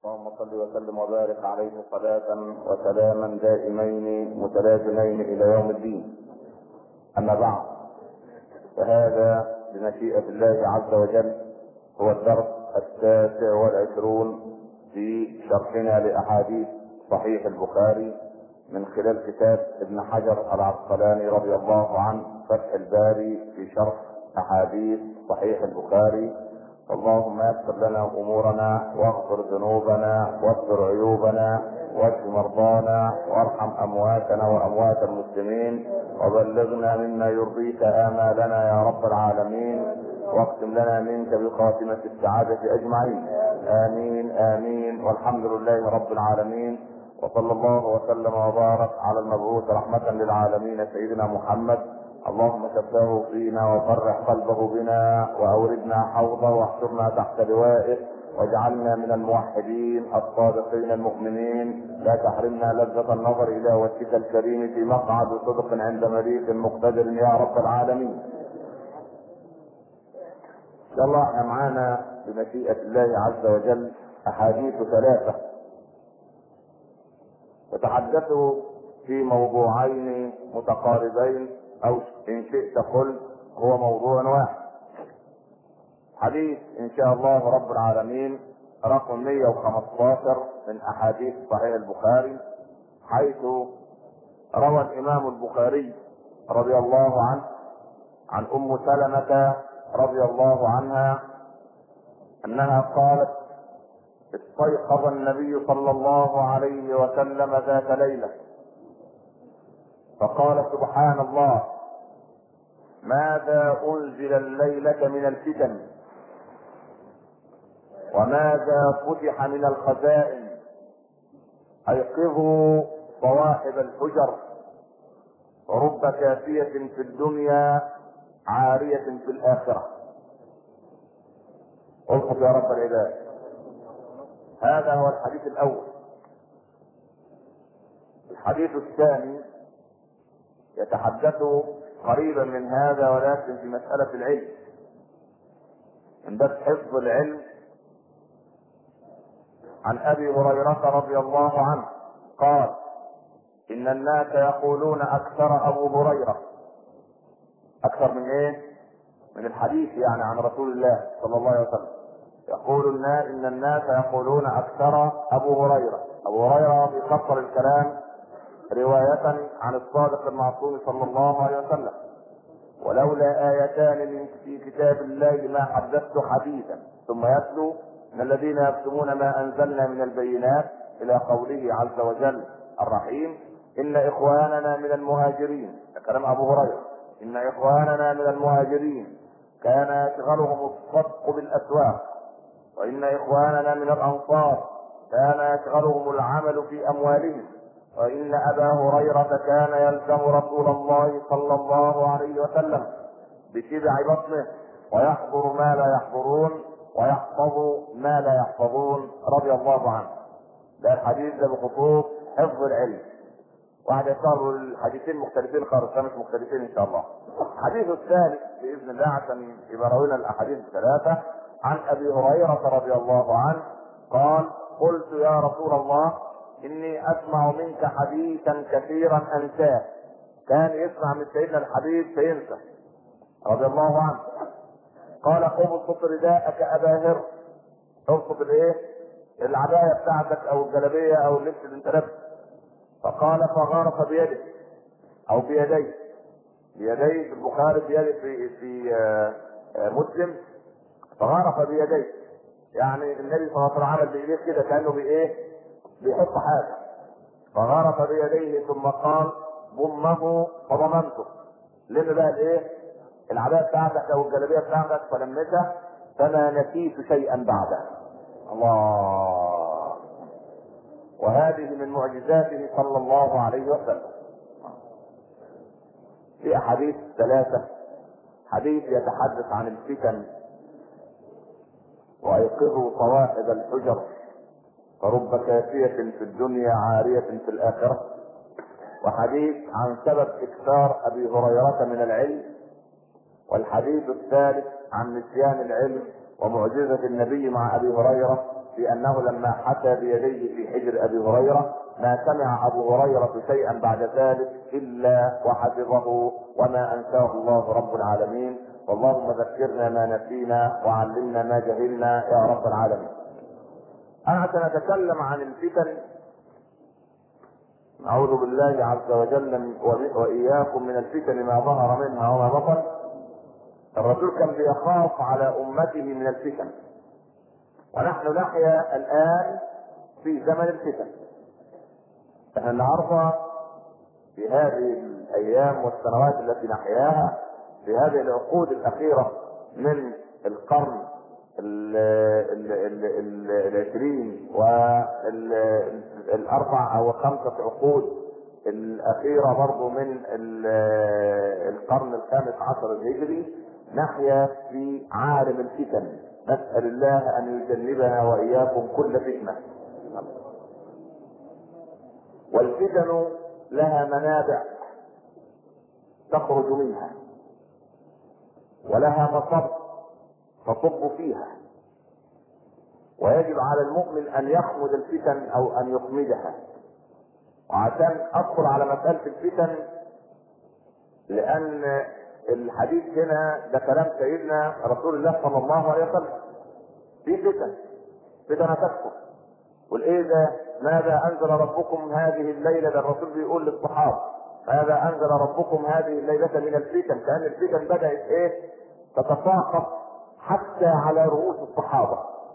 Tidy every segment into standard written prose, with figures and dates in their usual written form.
اللهم صل وسلم وبارك عليه صلاة وسلاما دائمين متلازمين إلى يوم الدين. أما بعد، فهذا بمشيئة الله عز وجل هو الدرس 29 في شرحنا لأحاديث صحيح البخاري من خلال كتاب ابن حجر العسقلاني رضي الله عنه فتح الباري في شرح أحاديث صحيح البخاري. اللهم يسر لنا امورنا واغفر ذنوبنا واستر عيوبنا واشف مرضانا وارحم امواتنا واموات المسلمين وبلغنا مما يرضيك امالنا يا رب العالمين، واختم لنا منك بخاتمة السعادة اجمعين. امين امين، والحمد لله رب العالمين، وصلى الله وسلم وبارك على المبعوث رحمة للعالمين سيدنا محمد. اللهم شفاه فينا وفرح قلبه بنا واوردنا حوضه واحشرنا تحت لوائه واجعلنا من الموحدين الصادقين المؤمنين. لا تحرمنا لذة النظر الى وجهك الكريم في مقعد صدق عند مليك مقتدر يا رب العالمين. ان شاء الله احنا معانا بمشيئة الله عز وجل احاديث 3 تتحدث في موضوعين متقاربين، او ان شئت قل هو موضوع واحد. حديث ان شاء الله رب العالمين رقم 115 من احاديث صحيح البخاري، حيث روى الامام البخاري رضي الله عنه عن ام سلمة رضي الله عنها انها قالت: استيقظ النبي صلى الله عليه وسلم ذات ليلة فقال: سبحان الله، ماذا انزل الليلة من الفتن وماذا فتح من الخزائن، ايقظوا صواحب الحجر، رب كافية في الدنيا عارية في الاخرة. القف يا رب العباد. هذا هو الحديث الاول. الحديث الثاني يتحدث قريبا من هذا، ولكن في مسألة العلم، من باب حفظ العلم. عن ابي هريرة رضي الله عنه قال: ان الناس يقولون اكثر ابو هريرة، اكثر من ايه؟ من الحديث يعني عن رسول الله صلى الله عليه وسلم. يقول ان الناس يقولون اكثر ابو هريرة. ابو هريرة بيكثر الكلام رواية عن الصادق المعصوم صلى الله عليه وسلم. ولولا آيتان في كتاب الله ما حدثت حديثا، ثم يتلو: ان الذين يكتمون ما انزلنا من البينات الى قوله عز وجل الرحيم: ان اخواننا من المهاجرين، كلام ابو هريره، ان اخواننا من المهاجرين كان يشغلهم الصدق بالاسواق، وان اخواننا من الانصار كان يشغلهم العمل في اموالهم، وإن أبا هريرة كان يلزم رسول الله صلى الله عليه وسلم بشبع بطنه ويحضر ما لا يحضرون ويحفظ ما لا يحفظون رضي الله عنه. ده الحديث ده بخصوص حفظ العلم. واحد يختار الحديثين مختلفين خالص، مش مختلفين ان شاء الله. الحديث الثالث باذن الله عشان يبقى راوينا الاحاديث ال3. عن ابي هريرة رضي الله عنه قال: قلت يا رسول الله، اني اسمع منك حديثا كثيرا انساه. كان يسمع من سيدنا الحديث فينسى رضي الله عنه. قال: ابسط رداءك ابا هر. ابسط الايه؟ العبايه بتاعتك او الجلابيه او اللبس اللي انت لابسه. فقال: فغرف بيده او بيديه. بيديه في البخاري، بيده في مسلم. فغرف بيديه، يعني النبي صلى الله عليه وسلم عمل بايديه كده كانه بايه؟ بيحط حاجه. فغرف بيديه ثم قال: ضمه فضممته. لم بقى الايه؟ العبايه بتاعتك او الجلابيه بتاعتك، فلمسها فما نسيت شيئا بعدها. الله. وهذه من معجزاته صلى الله عليه وسلم. في احاديث 3. حديث يتحدث عن الفتن: وايقظوا صواحب الحجر، فرب كافية في الدنيا عارية في الآخرة. وحديث عن سبب إكثار أبي هريرة من العلم. والحديث الثالث عن نسيان العلم ومعجزة النبي مع أبي هريرة في انه لما حتى بيديه في حجر ابي هريره ما سمع ابو هريره شيئا بعد ذلك الا وحفظه وما انساه الله رب العالمين. اللهم ذكرنا ما نسينا وعلمنا ما جهلنا يا رب العالمين. انا سنتكلم عن الفتن، نعوذ بالله عز وجل واياكم من الفتن ما ظهر منها وما بطن. الرسول كان بيخاف على امته من الفتن، ونحن نحيا الان في زمن الفتن. احنا النهارده في هذه الايام والسنوات التي نحياها في هذه العقود الاخيره من القرن العشرين والاربع او خمسه عقود الاخيره برضو من القرن الخامس عشر الهجري، نحيا في عالم الفتن. نسال الله ان يجنبنا واياكم كل فتنه. والفتن لها منابع تخرج منها، ولها مصب تصب فيها، ويجب على المؤمن ان يخمد الفتن او ان يخمدها. وعشان ادخل على مسألة الفتن، لان الحديث هنا ده كلام سيدنا رسول الله صلى الله عليه وسلم. في فتن تكفر. والايه ده؟ ماذا انزل ربكم هذه الليله؟ ده الرسول بيقول للصحابه ماذا انزل ربكم هذه الليله من الفتن؟ كان الفتن بدات ايه؟ تتساقط حتى على رؤوس الصحابه.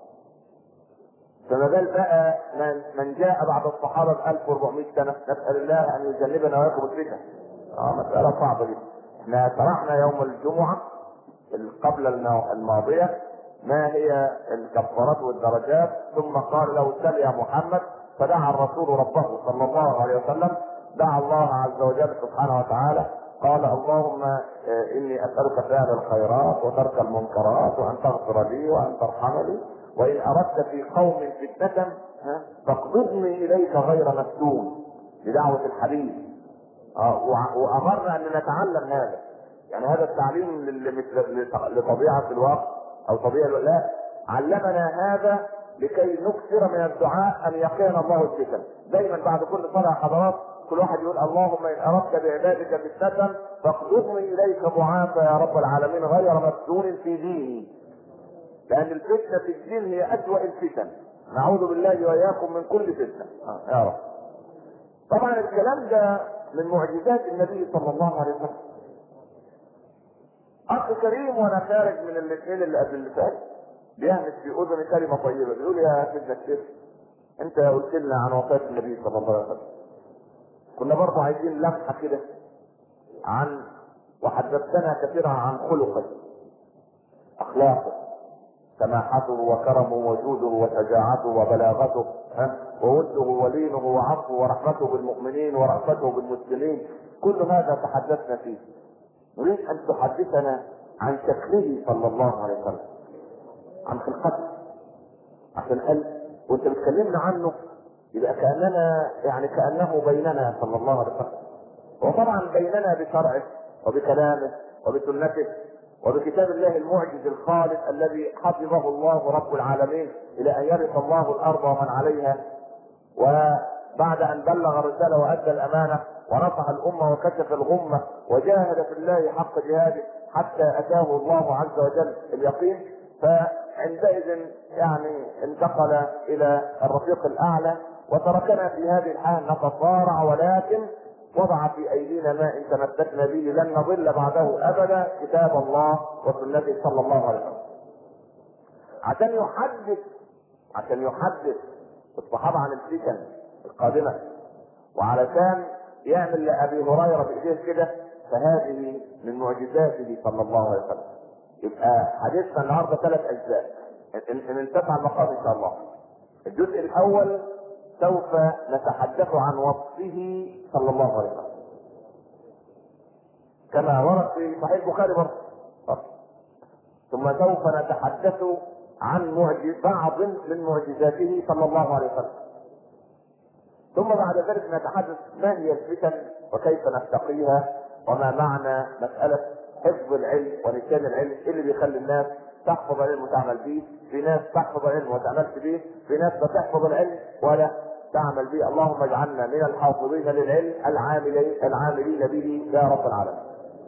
فما بال بقى من جاء بعد الصحابه ب 1400 سنه. نسال الله ان يجنبنا واياكم الفتن. مساله صعبه جدا. احنا شرحنا يوم الجمعه قبل الماضيه ما هي الكفارات والدرجات، ثم قال له سل يا محمد. فدعا الرسول ربه صلى الله عليه وسلم، دعا الله عز وجل سبحانه وتعالى، قال اللهم اني اسالك فعل الخيرات وترك المنكرات وان تغفر لي وان ترحمني، وان اردت في قوم فتنه فاقبضني اليك غير مفتون. بدعوه الحبيب. وامرنا ان نتعلم هذا، يعني هذا التعليم لطبيعه الواقع او طبيعه لا، علمنا هذا لكي نكثر من الدعاء ان يقينا الله الفتن. دايما بعد كل صلاه حضرات كل واحد يقول اللهم ان اردت بعبادك فتنه فاقبضني اليك ضعافا يا رب العالمين غير مفتون في ديني. لان الفتنه في الدين هي اسوأ الفتن. نعوذ بالله واياكم من كل فتنه يا رب. طبعا الكلام ده من معجزات النبي صلى الله عليه وسلم. اخ كريم وانا خارج من الاثنين اللي قبل اللي فات بيهمس في اذني كلمه طيبه، بيقول يا سيدنا الشيخ انت قلت لنا عن وفاه النبي صلى الله عليه وسلم، كنا برضه عايزين لمحه كده عن، وحدثتنا كثيرا عن خلقه، اخلاقه، سماحته وكرمه وجوده وشجاعته وبلاغته ووده ولينه وعفوه ورحمته بالمؤمنين ورأفته بالمسلمين، كل هذا تحدثنا فيه. نريد ان تحدثنا عن شكله صلى الله عليه وسلم، عن خلقته، عشان قال وانت بتكلمنا عنه يبقى كاننا يعني كانه بيننا صلى الله عليه وسلم. وطبعا بيننا بشرعه وبكلامه وبسنته وبكتاب الله المعجز الخالد الذي حفظه الله رب العالمين الى ان يرث الله الارض ومن عليها. وبعد ان بلغ الرساله وادى الامانه ونصح الامه وكشف الغمه وجاهد في الله حق جهاده حتى اتاه الله عز وجل اليقين، فعندئذ يعني انتقل الى الرفيق الاعلى وتركنا في هذه الحال نتصارع، ولكن وضع في ايدينا ما ان تمسكنا به لن نضل بعده ابدا، كتاب الله وسنته صلى الله عليه وسلم. عشان يحدث الصحابه عن الفتن القادمه، وعلشان يعمل لابي هريره بايديه كده، فهذه من معجزاته صلى الله عليه وسلم. يبقى حديثنا النهارده 3 اجزاء ان انتفع المقام ان شاء الله. الجزء الاول سوف نتحدث عن وصفه صلى الله عليه وسلم كما ورد في صحيح البخاري برضه. ثم سوف نتحدث عن بعض من معجزاته صلى الله عليه وسلم. ثم بعد ذلك نتحدث ما هي الفتن وكيف نتقيها، وما معنى مسألة حفظ العلم ونسيان العلم اللي بيخلي الناس تحفظ العلم وتعمل به، في ناس تحفظ العلم وما تعملش به، في ناس بتحفظ العلم ولا تعمل به. اللهم اجعلنا من الحافظين للعلم العاملين به يا رب العالمين.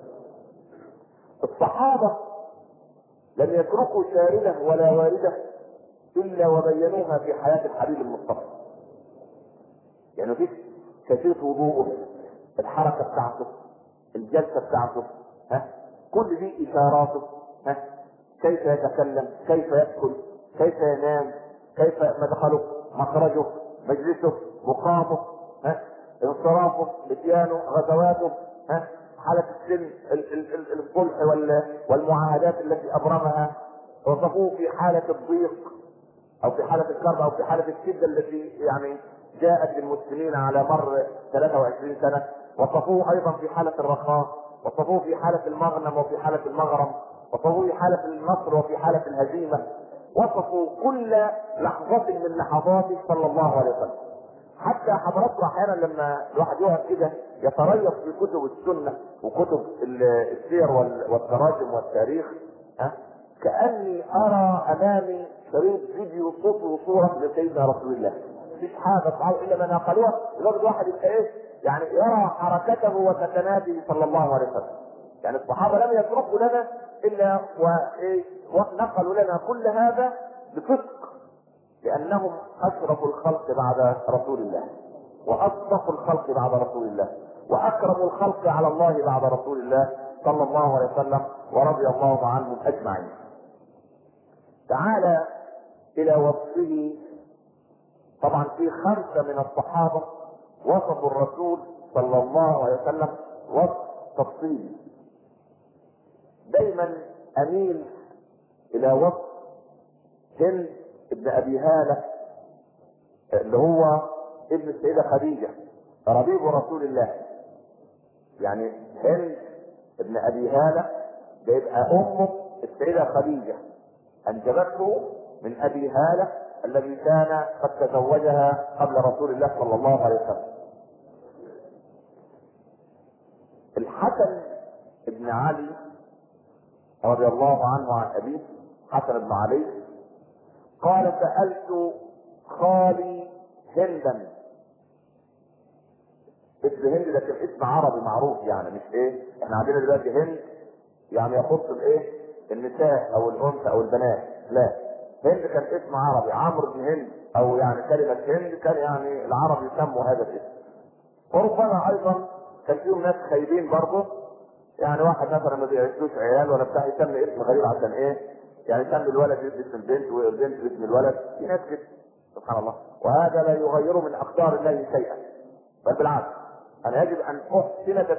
الصحابة لم يتركوا شاردة ولا واردة الا وبينوها في حياة الحبيب المصطفى. يعني في كيفية وضوءه، الحركة بتاعته، الجلسة بتاعته، كل دي اشاراته، كيف يتكلم، كيف يأكل، كيف ينام، كيف مدخله، مخرجه، مجلسه، مقامه، انصرافه، اتيانه، غزواته، حالة السن، الصلح والمعاهدات التي ابرمها، وصفوه في حالة الضيق او في حالة الكرب او في حالة الشدة التي يعني جاءت للمسلمين على مر 23 سنة، وصفوه ايضا في حالة الرخاء، وصفوه في حالة المغنم وفي حالة المغرم، وصفوه في حالة النصر وفي حالة الهزيمة، وصفوا كل لحظة من لحظاته صلى الله عليه وسلم. حتى حضراتكم احيانا لما الواحد يقعد كده يتريث في كتب السنة وكتب السير والتراجم والتاريخ، كأني ارى امامي شريط فيديو صوت وصورة لسيدنا رسول الله. مفيش حاجة تصعب الا ما نقلوها، لدرجة الواحد يبقى ايه يعني يرى حركته وسكناته صلى الله عليه وسلم. يعني الصحابة لم يتركوا لنا الا ونقلوا لنا كل هذا بصدق، لانهم اشرفوا الخلق بعد رسول الله، واصدقوا الخلق بعد رسول الله، واكرموا الخلق على الله بعد رسول الله صلى الله عليه وسلم، ورضي الله عنهم اجمعين. تعالى الى وصفه. طبعا في 5 من الصحابة وصفوا الرسول صلى الله عليه وسلم وصف تفصيلي. دايما اميل الى وصف هند ابن ابي هالة اللي هو ابن السيدة خديجة ربيب رسول الله. يعني هند ابن ابي هالة ده يبقى امه السيدة خديجة، انجبته من ابي هالة الذي كان قد تزوجها قبل رسول الله صلى الله عليه وسلم. الحسن ابن علي رضي الله عنه عن ابيه، حسن بن علي، قال سألت خالي هندا. اسم هند ده كان اسم عربي معروف، يعني مش احنا عندنا دلوقتي هند يعني يخص النساء او الانثى او البنات، لا، هند كان اسم عربي. عمرو بن هند او يعني كلمة هند كان يعني العرب يسموا هذا الاسم. وربما ايضا كان فيهم ناس خايبين برضه، يعني واحد مثلا ما بيعيشوش عيال ولا بتاع يسمي اسم غريب عشان يعني يسمي الولد باسم البنت والبنت باسم الولد. في ناس كده سبحان الله، وهذا لا يغير من اقدار الله شيئا، بل بالعكس انا يجب ان احسن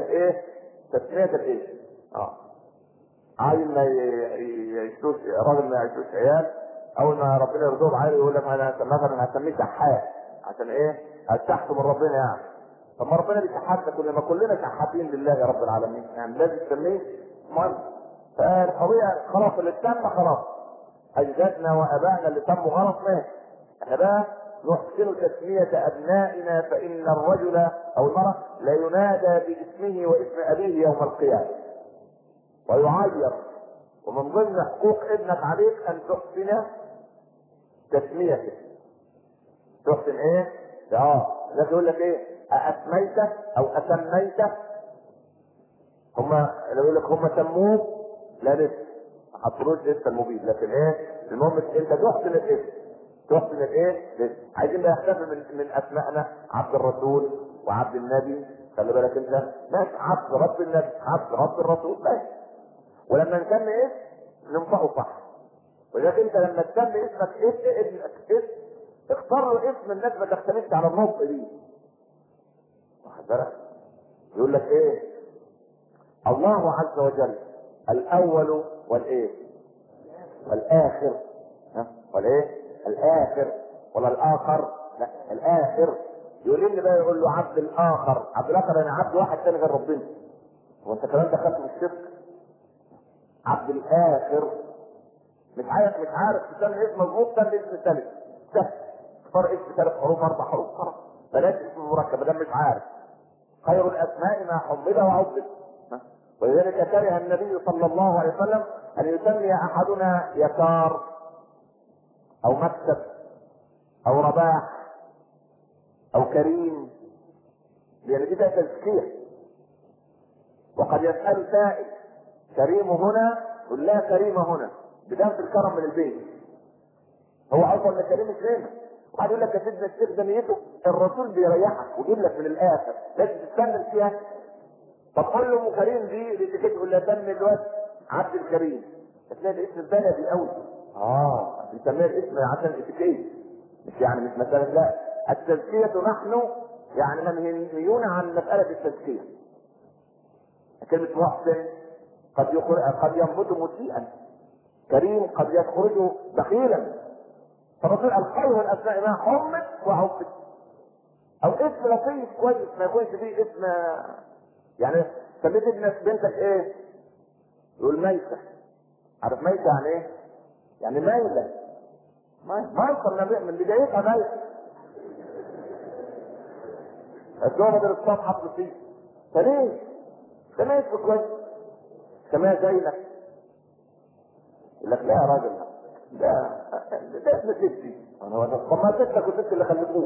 تسمية عيل ما يعيشوش، راجل ما يعيشوش عيال، اول ما ربنا يرزقه عيل يقول لك انا مثلا هسميه شحات عشان استحكم من ربنا يعني. طب ما ربنا بيشحتنا كلنا، ما كلنا شحاتين لله يا رب العالمين، يعني لازم تسميه مهم. فالقضيه خلاص اللي تم خلاص، اجدادنا وابائنا اللي تموا غلط ماشي، احنا بقى نحسن تسمية ابنائنا، فان الرجل او المرأة لا ينادى باسمه واسم ابيه يوم القيامة ويعير. ومن ضمن حقوق ابنك عليك ان تحسن تسميته. تحسن لكن يقول لك اسميته او اسميته، هما لو يقول لك هما سموه لا لسه ما حطلوش لسه المبيد، لكن المهم انت تحسن الاسم، تحسن لسه. عايزين بقى يحتفل من اسمائنا عبد الرسول وعبد النبي، خلي بالك انت ماشي، عبد رب النبي عبد رب الرسول ماشي. ولما نسمي اسم ننطقه صح، ولذلك انت لما تسمي اسمك ابنك اختار له اسم الناس ما تختلفش على النطق دي، واخد بالك؟ يقول لك الله عز وجل الاول والاخر، الاخر ولا الاخر؟ لا الاخر. يقول لي بقى يقول له عبد الاخر، عبد الاخر يعني عبد واحد ثاني غير ربنا، وانت كمان دخلت في الشرك. عبد الاخر مش عارف تسمي اسم مظبوط، سمي اسم ثالث سهل، اختار اسم 3 حروف 4 حروف خلاص، بلاش اسم مركب ده مش عارف. خير الاسماء ما حمد وعبد. ولذلك كره النبي صلى الله عليه وسلم ان يسمي احدنا يسار او مكتب او رباح او كريم، لان دي بقى تزكيه. وقد يسأل سائل كريم هنا قل لا كريم هنا، بداية الكرم من البيت. هو اصلا كريم مش هنا. وبعد يقول لك يا سيدنا الشيخ ده نيته الرسول بيريحك ويجيب لك من الاخر، لازم تستنى فيها. طب قول له ام كريم دي الاتيكيت، يقول لها تم الوقت عبد الكريم، هتلاقي الاسم البلدي قوي. بنسميها الاسم عشان الاتيكيت، مش يعني مش مسألة. لا، التزكية نحن يعني منهيون عن مسألة التزكية. كلمة محسن قد ينبت مسيئا، كريم قد يخرج بخيلا. فالرسول قال خير الاسماء ما حمد وعبد، او اسم لطيف كويس ما يكونش فيه اسم. يعني سميت بنتك ايه؟ يقول ميسة. عارف ميسة يعني ايه؟ يعني مايلة. مايسة من بدايتها ميسة. الزوجة دي الصبح حط فيه فليه؟ سميها اسم كويس، سميها زينب. يقول لك لا يا راجل، ده اسم ستي. طب ما ستك وست اللي خلفوك.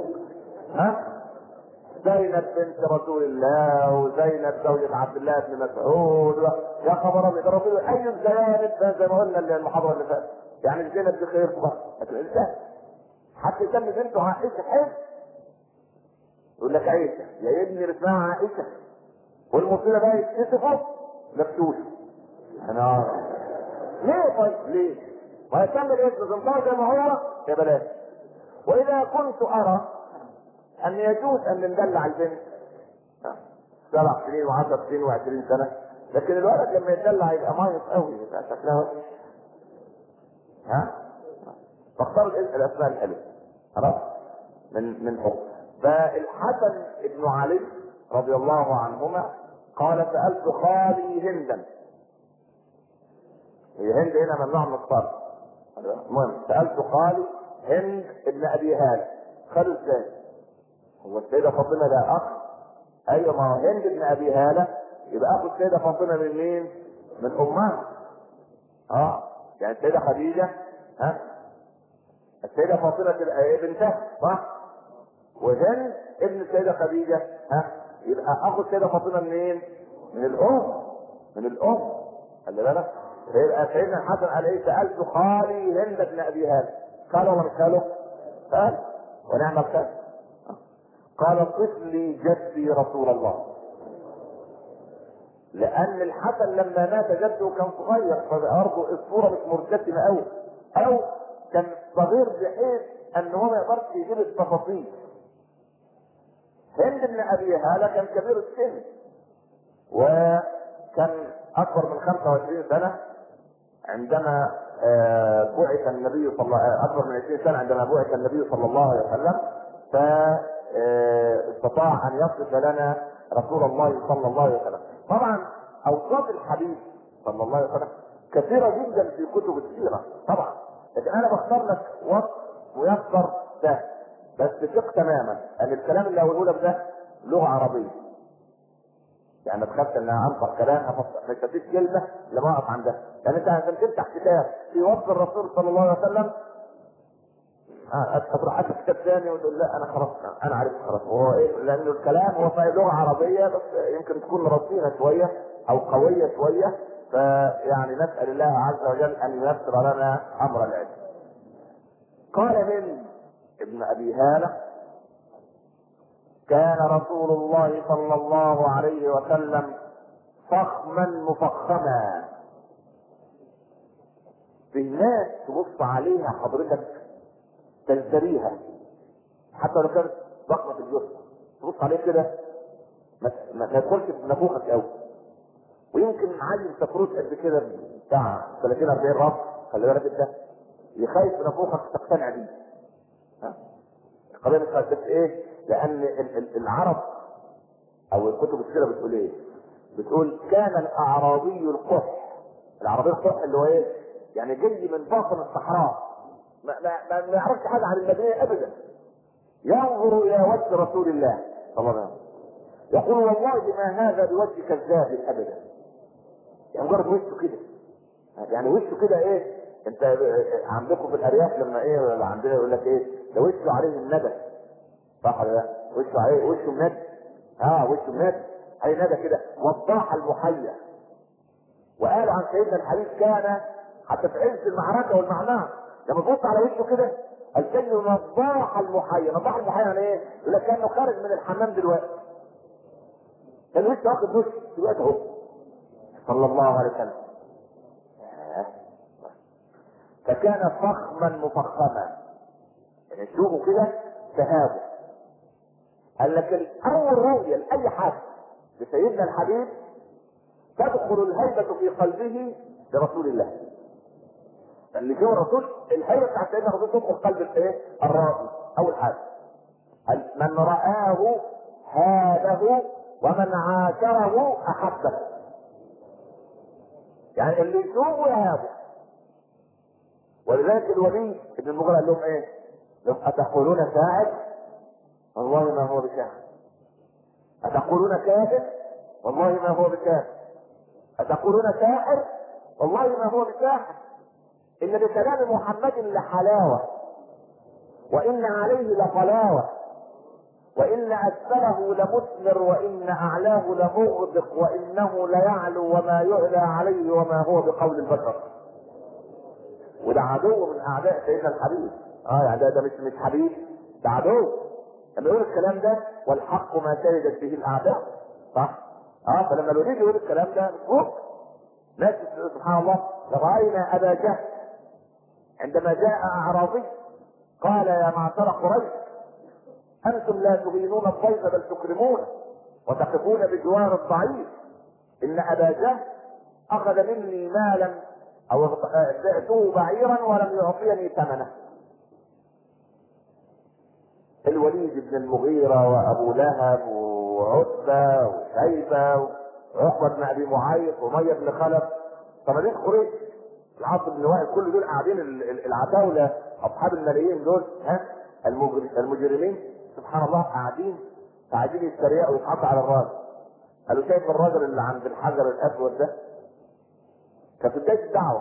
زينب بنت رسول الله، وزينب زوجة عبد الله بن مسعود. يا خبر ابيض، الرسول اي الزيانب زي ما قلنا المحاضرة اللي فاتت. يعني زينب دي خير طبعا، لكن الانسان حتى يسمي بنته عائشة حلو. يقول لك عائشة يا ابني اسمها عائشة، والمصيبة بقى يكتشفوا لفتوش. انا ليه طيب ليه؟ ما يسمي الاسم زنطار زي ما هو يا بلاش. واذا كنت ارى ان يجوز ان ندلع البنت 7 سنين و10 سنين و20 سنة، لكن الولد لما يتدلع يبقى مايص قوي، يبقى شكلها وحش. فاختاروا الاسماء الحلوة خلاص من حب. فالحسن بن علي رضي الله عنهما قال سألت خالي هندا. هي هند هنا ممنوع من الصرف. المهم سألت خالي هند ابن ابي هالة. خالو ازاي؟ هو السيدة فاطمة ده اخ؟ ايوه، ما هو هند ابن ابي هالة يبقى اخو السيدة فاطمة من مين؟ من امها. يعني السيدة خديجة السيدة فاطمة تبقى ايه؟ بنتها صح؟ وهند ابن السيدة خديجة يبقى اخو السيدة فاطمة منين؟ من الام. من الام، خلي بالك. فيبقى سيدنا الحسن قال ايه؟ سألت خالي هند ابن ابي هالة. قال ولا مش قاله؟ قال ونعم الخال. قال طفلي جدي رسول الله، لان الحسن لما مات جده كان صغير، فبرضه الصوره مش مرتسمه قوي، او كان صغير بحيث ان هو ما يقدرش يجيب التفاصيل. هند بن ابي هالة كان كبير السن، وكان اكبر من 25 سنه عندما بعث النبي اكبر من 20 سنه عندما بعث النبي صلى الله عليه وسلم. فاستطاع ان يصف لنا رسول الله صلى الله عليه وسلم. طبعا اوصاف الحبيب صلى الله عليه وسلم كثيره جدا في كتب السيره طبعا، لكن انا بختار لك وصف ميسر سهل، بس ثق تماما ان الكلام اللي هقوله لك ده لغه عربيه. يعني ما تخافش ان انطق كلام مش هتفيد كلمه لما اقف عندها. يعني انت عشان تفتح كتاب في وصف الرسول صلى الله عليه وسلم هتروح افتح كتاب ثاني وتقول لا انا خلاص انا عارف خلاص هو ايه، لانه الكلام هو في لغه عربيه بس يمكن تكون رصينه شويه او قويه شويه. فيعني نسال الله عز وجل ان ييسر لنا امر العلم. قال هند ابن ابي هالة كان رسول الله صلى الله عليه وسلم فخما مفخما. في الناس تبص عليها حضرتك تزدريها، حتى لو كانت ضخمه في الجسم تبص عليه كده ما تدخلش في نافوخك قوي. ويمكن عيل سفروت قد كده بتاع 30 40 راس، خلي بالك انت يخايف من نافوخك تقتنع بيه. القضيه مش بس ايه؟ لان العرب او الكتب السيره بتقول ايه؟ بتقول كان الاعرابي القح. العربي القح اللي هو ايه؟ يعني جاي من باطن الصحراء ما يعرفش حاجه عن المدينه ابدا، ينظر الى وجه رسول الله صلى الله عليه وسلم يقول والله ما هذا بوجه كذاب ابدا. يعني مجرد وشه كده، يعني وشه كده ايه؟ انت عندكم في الارياف لما ايه عندنا يقول لك ايه؟ ده وشه عليه الندى، صح ولا لا؟ وشه عليه وشه الندى، وشه الندى، عليه ندى كده، وضاح المحيا. وقال عن سيدنا الحبيب كان حتى في عز المعركه والمعنى لما تبص على وشه كده الكلمه نضاح المحيا. نضاح المحيا يعني ايه؟ يقول لك كانه خارج من الحمام دلوقتي، كان وشه واخد وش دلوقتي اهو صلى الله عليه وسلم. فكان فخما مفخما، يعني تشوفه كده تهابه. قال لك اول رؤيه لاي حد لسيدنا الحبيب تدخل الهيبه في قلبه لرسول الله. اللي جوه الرسول الهيبه بتاعت سيدنا الرسول تدخل قلب الايه؟ الراوي. اول حاجه من رآه هابه ومن عاشره احبه. يعني اللي يشوفه يهابه. ولذلك الوليد ابن المغيرة قال لهم ايه؟ لهم اتقولون شاعر؟ والله ما هو بشاعر. اتقولون كاذب؟ والله ما هو بكاذب. اتقولون ساحر؟ والله ما هو بساحر. ان لكلام محمد لحلاوه، وان عليه لطلاوه، وان اسفله لمثمر، وان اعلاه لمغدق، وانه ليعلو وما يعلى عليه وما هو بقول البشر. وده عدو من اعداء سيدنا الحبيب. يعني ده مش حبيب، ده عدو. لما يقول الكلام ده والحق ما شهدت به الاعداء، صح؟ فلما الوليد يقول الكلام ده فوق ناس سبحان الله. راينا ابا جهل عندما جاء اعرابي قال يا معشر قريش انتم لا تهينون الضيف بل تكرمونه وتقفون بجوار الضعيف. ان ابا جهل اخذ مني مالا او بعته بعيرا ولم يعطيني ثمنه. الوليد بن المغيرة وابو لهب وعتبة وشيبة وعقبة بن ابي معيط ومية بن خلف، صناديق قريش، العاص بن وائل، كل دول قاعدين العتاولة اصحاب الملايين دول، المجرمين سبحان الله قاعدين يتريقوا ويتحطوا على الراس. قالوا شايف الراجل اللي عند الحجر الاسود ده؟ كان في بداية الدعوة.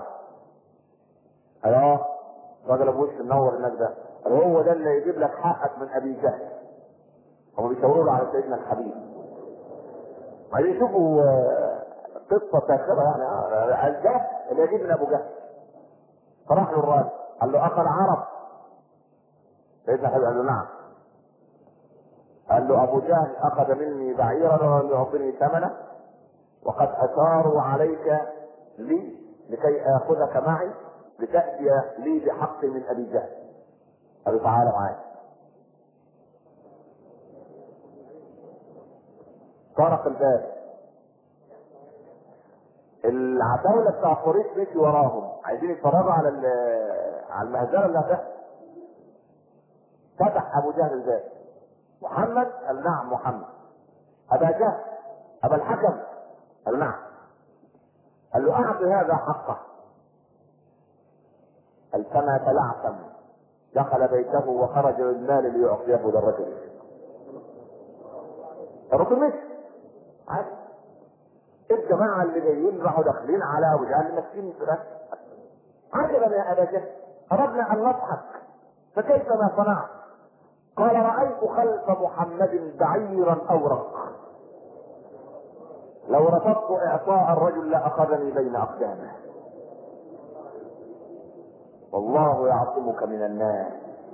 الراجل ابو وش منور هناك ده، قالوا هو ده اللي يجيب لك حقك من ابي جهل. هم بيشاوروا له على سيدنا الحبيب، عايزين يشوفوا قصة ساخرة يعني. ده اللي يجيب من ابو جهل. فراح له الراجل قال له اخا العرب؟ سيدنا الحبيب قال له نعم. قال له ابو جهل اخذ مني بعيرا ولم يعطني ثمنه، وقد اشاروا عليك لي لكي اخذك معي لتأتي لي بحق من ابي جهل. قال له تعالى معايا. طرق الباب، العتاولة بتاع قريش مشي وراهم عايزين يتفرجوا على المهزله اللي هتحصل. فتح ابو جهل الباب. محمد؟ قال نعم محمد. ابا جهل؟ ابا الحكم؟ قال نعم. قال له اعط هذا حقه. قال فما تلعثم، دخل بيته وخرج بالمال ليعطيه للرجل. الرجل مشي عادي. الجماعه اللي جايين راحوا داخلين على ابو جهل ماسكين في عجبا يا ابا جهل، اردنا ان نضحك فكيف ما صنعت؟ قال رايت خلف محمد بعيرا اورق، لو رفضت اعطاء الرجل لاخذني بين اقدامه. والله يعصمك من الناس.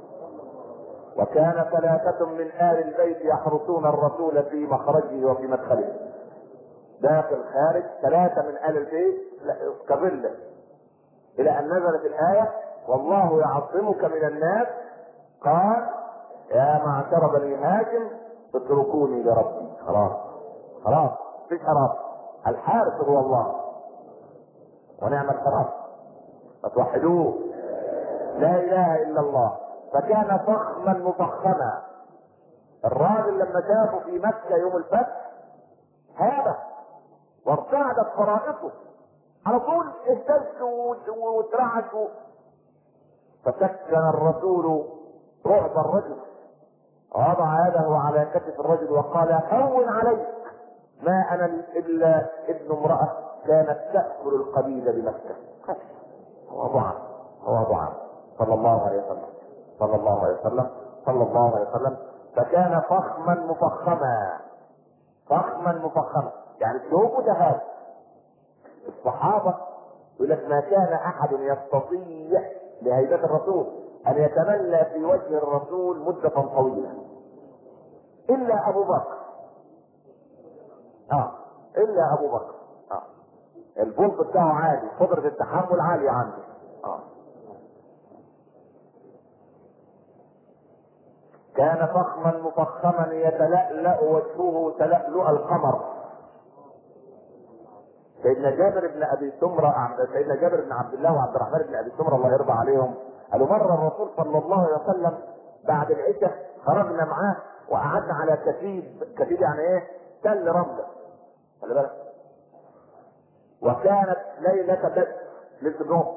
وكان 3 من آل البيت يحرسون الرسول في مخرجه وفي مدخله، داخل خارج، 3 من آل البيت كظله، الى ان نزلت الآية والله يعصمك من الناس. قال يا معشر بني هاشم اتركوني لربي. خلاص مفيش حرام، الحارس هو الله ونعم الحرام، فتوحدوه لا اله الا الله. فكان فخما مفخما. الراجل لما شافه في مكة يوم الفتح هابه وارتعدت فرائصه، على طول اهتز واترعش. فسكن الرسول رعب الرجل، وضع يده على كتف الرجل وقال هون عليك، ما انا الا ابن امرأة كانت تأكل القبيل بمكة. تواضعا تواضعا صلى الله عليه وسلم صلى الله عليه وسلم صلى الله عليه وسلم. فكان فخما مفخما فخما مفخما، يعني ثوبه ذهب. الصحابة يقول لك ما كان احد يستطيع لهيبة الرسول ان يتملى في وجه الرسول مدة طويلة الا ابو بكر. الا ابو بكر. البلط بتاعه عالي، قدرة التحمل عالية عنده. كان فخما مفخما يتلألأ وجهه تلألؤ القمر. سيدنا جابر بن عبد الله وعبد الرحمن بن ابي سمره الله يرضى عليهم قالوا مره الرسول صلى الله عليه وسلم بعد العشاء خرجنا معاه وقعدنا على كتيب يعني ايه؟ تل رمله. خلي بالك. وكانت ليله بدر للجمعه،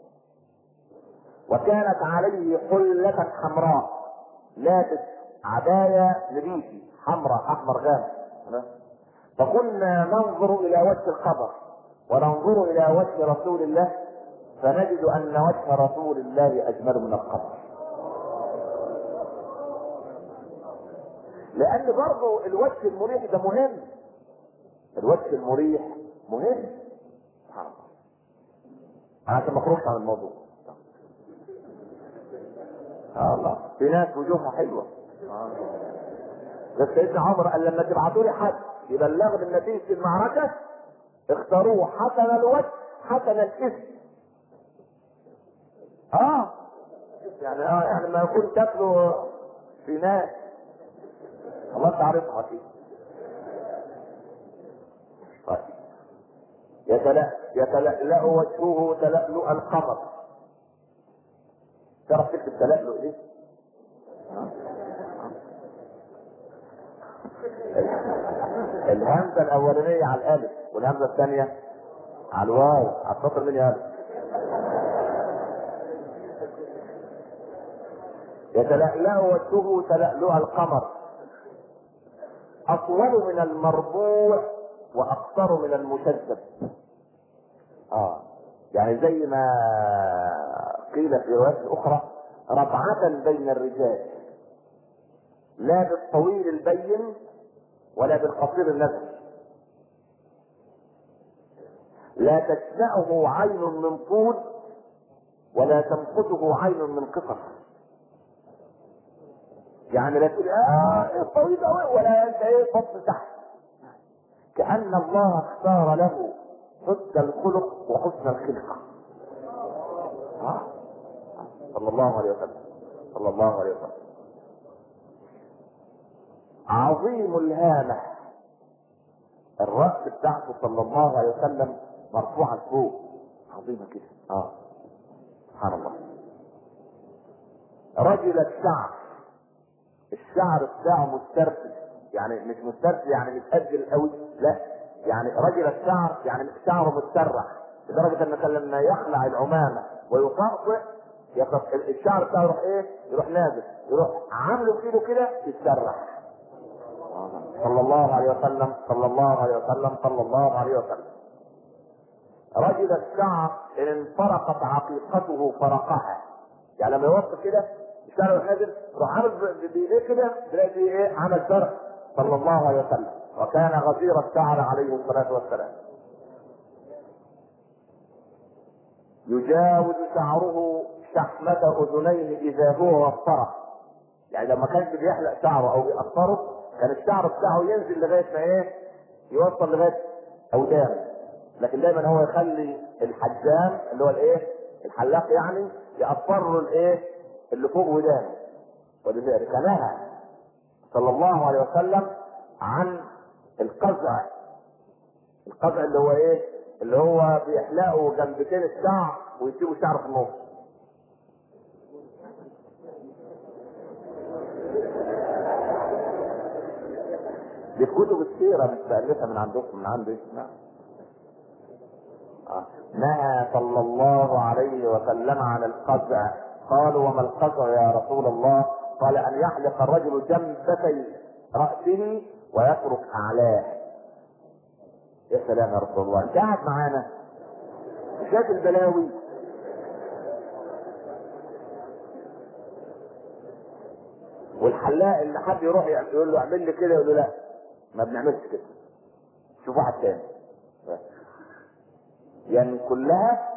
وكانت عليه حله حمراء، لابس عبايه نبيتي حمراء احمر غامق. فكنا ننظر الى وجه القبر وننظر الى وجه رسول الله فنجد ان وجه رسول الله اجمل من القبر. لان برضه الوجه المريح ده مهم. الوجه المريح مهم. سبحان الله. عشان ما اخرجش عن الموضوع. الله في ناس وجوهها حلوه. بس سيدنا عمر قال لما تبعتوا لي حد يبلغني بنتيجه المعركه اختاروه حسن الوجه حسن الاسم. يعني ما يكون شكله في ناس الله تعرفها فيه. طيب. يتلألأ وجهه تلألؤ القمر. تعرف تكتب تلألؤ دي؟ الهمزه الاولانيه على الالف والهمزه الثانيه على الواو. هتفكر مين يا الف؟ يتلألأ وجهه تلألؤ القمر، اطول من المربوع واقصر من المشدد. يعني زي ما قيل في روايات اخرى ربعة بين الرجال، لا بالطويل البين ولا بالقصير النزل، لا تشنأه عين من طول ولا تمقته عين من قصر. يعني لا تقول طويل قوي ولا انت فصل تحت. كأن الله اختار له حسن الخلق وحسن الخلقة. صلى الله عليه وسلم صلى الله عليه وسلم. عظيم الهامة، الرأس بتاعته صلى الله عليه وسلم مرفوعة فوق عظيمة كده. سبحان الله. رجل الشعر بتاعه مسترسل، يعني مش مسترسل يعني متأجل قوي، لا يعني رجل الشعر يعني شعره متسرح لدرجة انك لما يخلع العمامة ويطأطئ الشعر بتاعه يروح نازل، يروح عامله كيلو كده يتسرح. صلى الله عليه وسلم صلى الله عليه وسلم صلى الله عليه وسلم. رجل الشعر ان انفرقت عقيقته فرقها، يعني لما يوصل كده الشعر يروح نازل يروح عامل بايديه كده تلاقي عمل فرق صلى الله عليه وسلم. وكان غزير الشعر عليه الصلاه والسلام. يجاوز شعره شحمة اذنيه اذا هو وفره، يعني لما كانش بيحلق شعره او بيقصره كان الشعر بتاعه ينزل لغايه ما يوصل لغايه اودانه، لكن دايما هو يخلي الحجام اللي هو الحلاق يعني يقصر له اللي فوق ودانه. ولذلك نهى صلى الله عليه وسلم عن القزع اللي هو اللي هو بيحلقوا جنبتين الشعر ويسيبوا الشعر في النص. دي في كتب السيرة مش بألفها من عندكم من عندي. نهى صلى الله عليه وسلم عن القزع. قالوا وما القزع يا رسول الله؟ قال ان يحلق الرجل جنبتي رأسه ويترك اعلاه. يا سلام يا رسول الله، انت قاعد معانا شايف البلاوي. والحلاق اللي حد يروح يقول له اعمل لي كده يقول له لا ما بنعملش كده، شوف واحد تاني. يعني كلها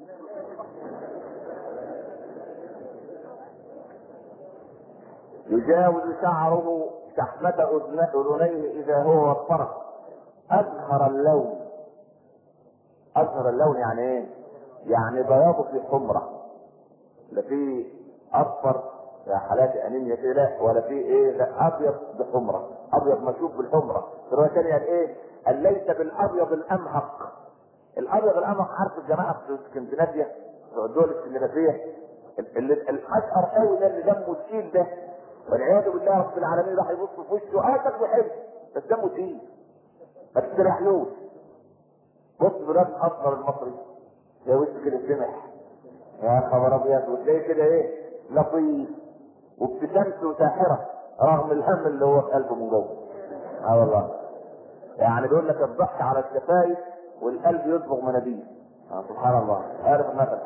يجاوز شعره شحمة اذنيه اذا هو وفرق ازهر اللون. ازهر اللون يعني ايه؟ يعني بياضه في حمرة، لا في اصفر يا حالات انيميا كده لا، ولا في ايه، لا ابيض بحمرة، ابيض مشوب بالحمرة. الرواية الثانية قال ايه؟ قال ليس بالابيض الامهق. الابيض الامهق عارف الجماعة في اسكندنافيا في الدول الاسكندنافية اللي الاشقر قوي ده اللي دمه تقيل ده، والعياذ بالله رب العالمين راح يبص في وشه شكله حلو بس دمه تقيل ما تستريحلوش. بص بلاد الاصفر المصري يا وشه كده سمح يا خبر ابيض، وتلاقيه كده ايه لطيف وابتسامته ساحره رغم الهم اللي هو في قلبه من جوه. اه والله يعني بيقول لك الضحك على الشفايف والقلب يصبغ مناديل. سبحان الله. عارف المثل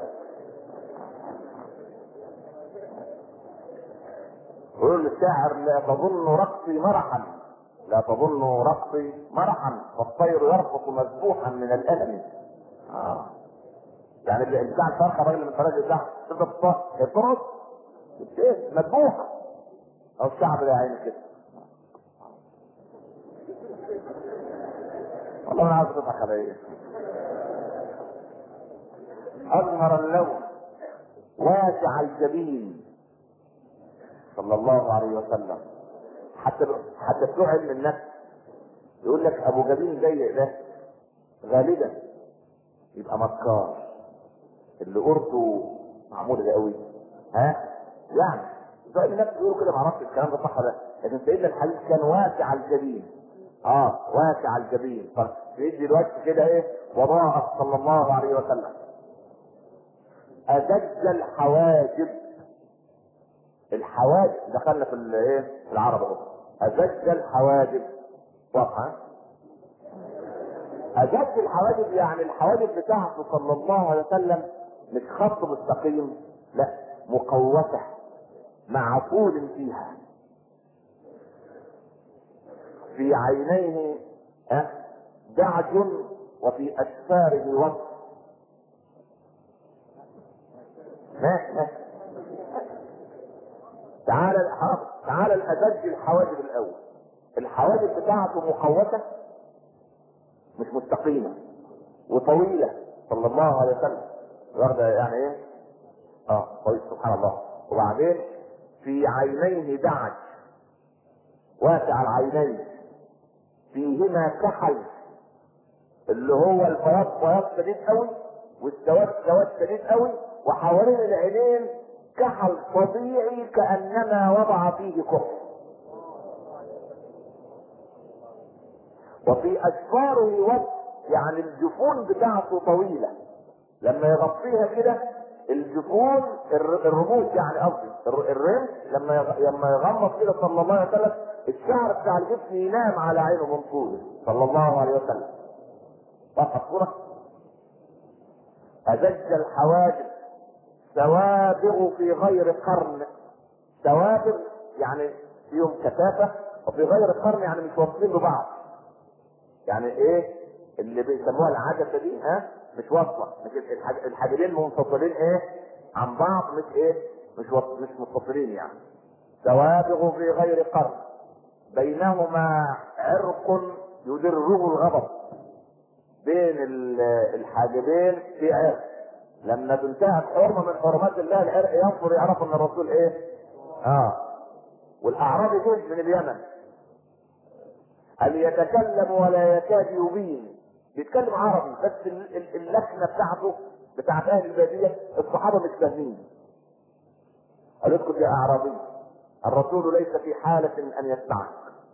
يقول الشاعر لا تظن رقصي مرحا، لا تظن رقصي مرحا فالطير يرقص مذبوحا من الالم. يعني بتاع الفرخه الراجل من فراج بتاعها تفضل ترقص ايه مذبوحه، او الشعب ده عيني كده. والله انا عايز اضحك على ايه. اظهر اللون واسع الجبين صلى الله عليه وسلم. حتى بتوع علم النفس يقول لك ابو جبين ضيق ده غالبا يبقى مكار، اللي قرته معموله قوي يعني بتوع علم النفس بيقولوا كده، معرفش الكلام ده صح ولا لا، لكن سيدنا الحديث كان واسع الجبين. واسع الجبين فيدي الوجه كده ايه وضاء صلى الله عليه وسلم. أزج الحواجب. الحواجب دخلنا في الايه في العرب اهو. أزج الحواجب واضحة. أزج الحواجب يعني الحواجب بتاعته صلى الله عليه وسلم مش خط مستقيم، لا مقوسة مع طول فيها. في عينيه دعج وفي أسفاره وصف. تعال الأزج الحواجب الأول. الحواجب بتاعته مقوسة مش مستقيمة وطويلة صلى الله عليه وسلم، واخدة يعني ايه طويل سبحان الله. وبعدين في عينيه دعج واسع العينين فيهما كحل، اللي هو البياض بياض شديد قوي والسواد سواد شديد قوي، وحوالين العينين كحل طبيعي كأنما وضع فيه كحل. وفي أشفاره وصف يعني الجفون بتاعته طويلة لما يغطيها كده الجفون الرموش يعني قصدي الرمش لما يغمض كده صلى الله عليه وسلم الشعر بتاع الجسم ينام على عينه من طوله صلى الله عليه وسلم. فقط صورة. أزج الحواجب سوابغ في غير قرن. سوابغ يعني فيهم كثافة، وفي غير قرن يعني مش واصلين ببعض. يعني ايه اللي بيسموها العدسة دي مش واصلة، مش الحاجبين منفصلين عن بعض، مش متصلين يعني. سوابغ في غير قرن بينهما عرق يدره الغضب. بين الحاجبين في عرق، لما تنتهك حرمة من حرمات الله العرق ينظر يعرف ان الرسول والاعرابي جزء من اليمن اللي يتكلم ولا يكاد يبين، بيتكلم عربي بس اللكنه بتاعته بتاعت اهل الباديه الصحابه مش فاهمين. قال اسكت يا اعرابي الرسول ليس في حاله ان يسمعك،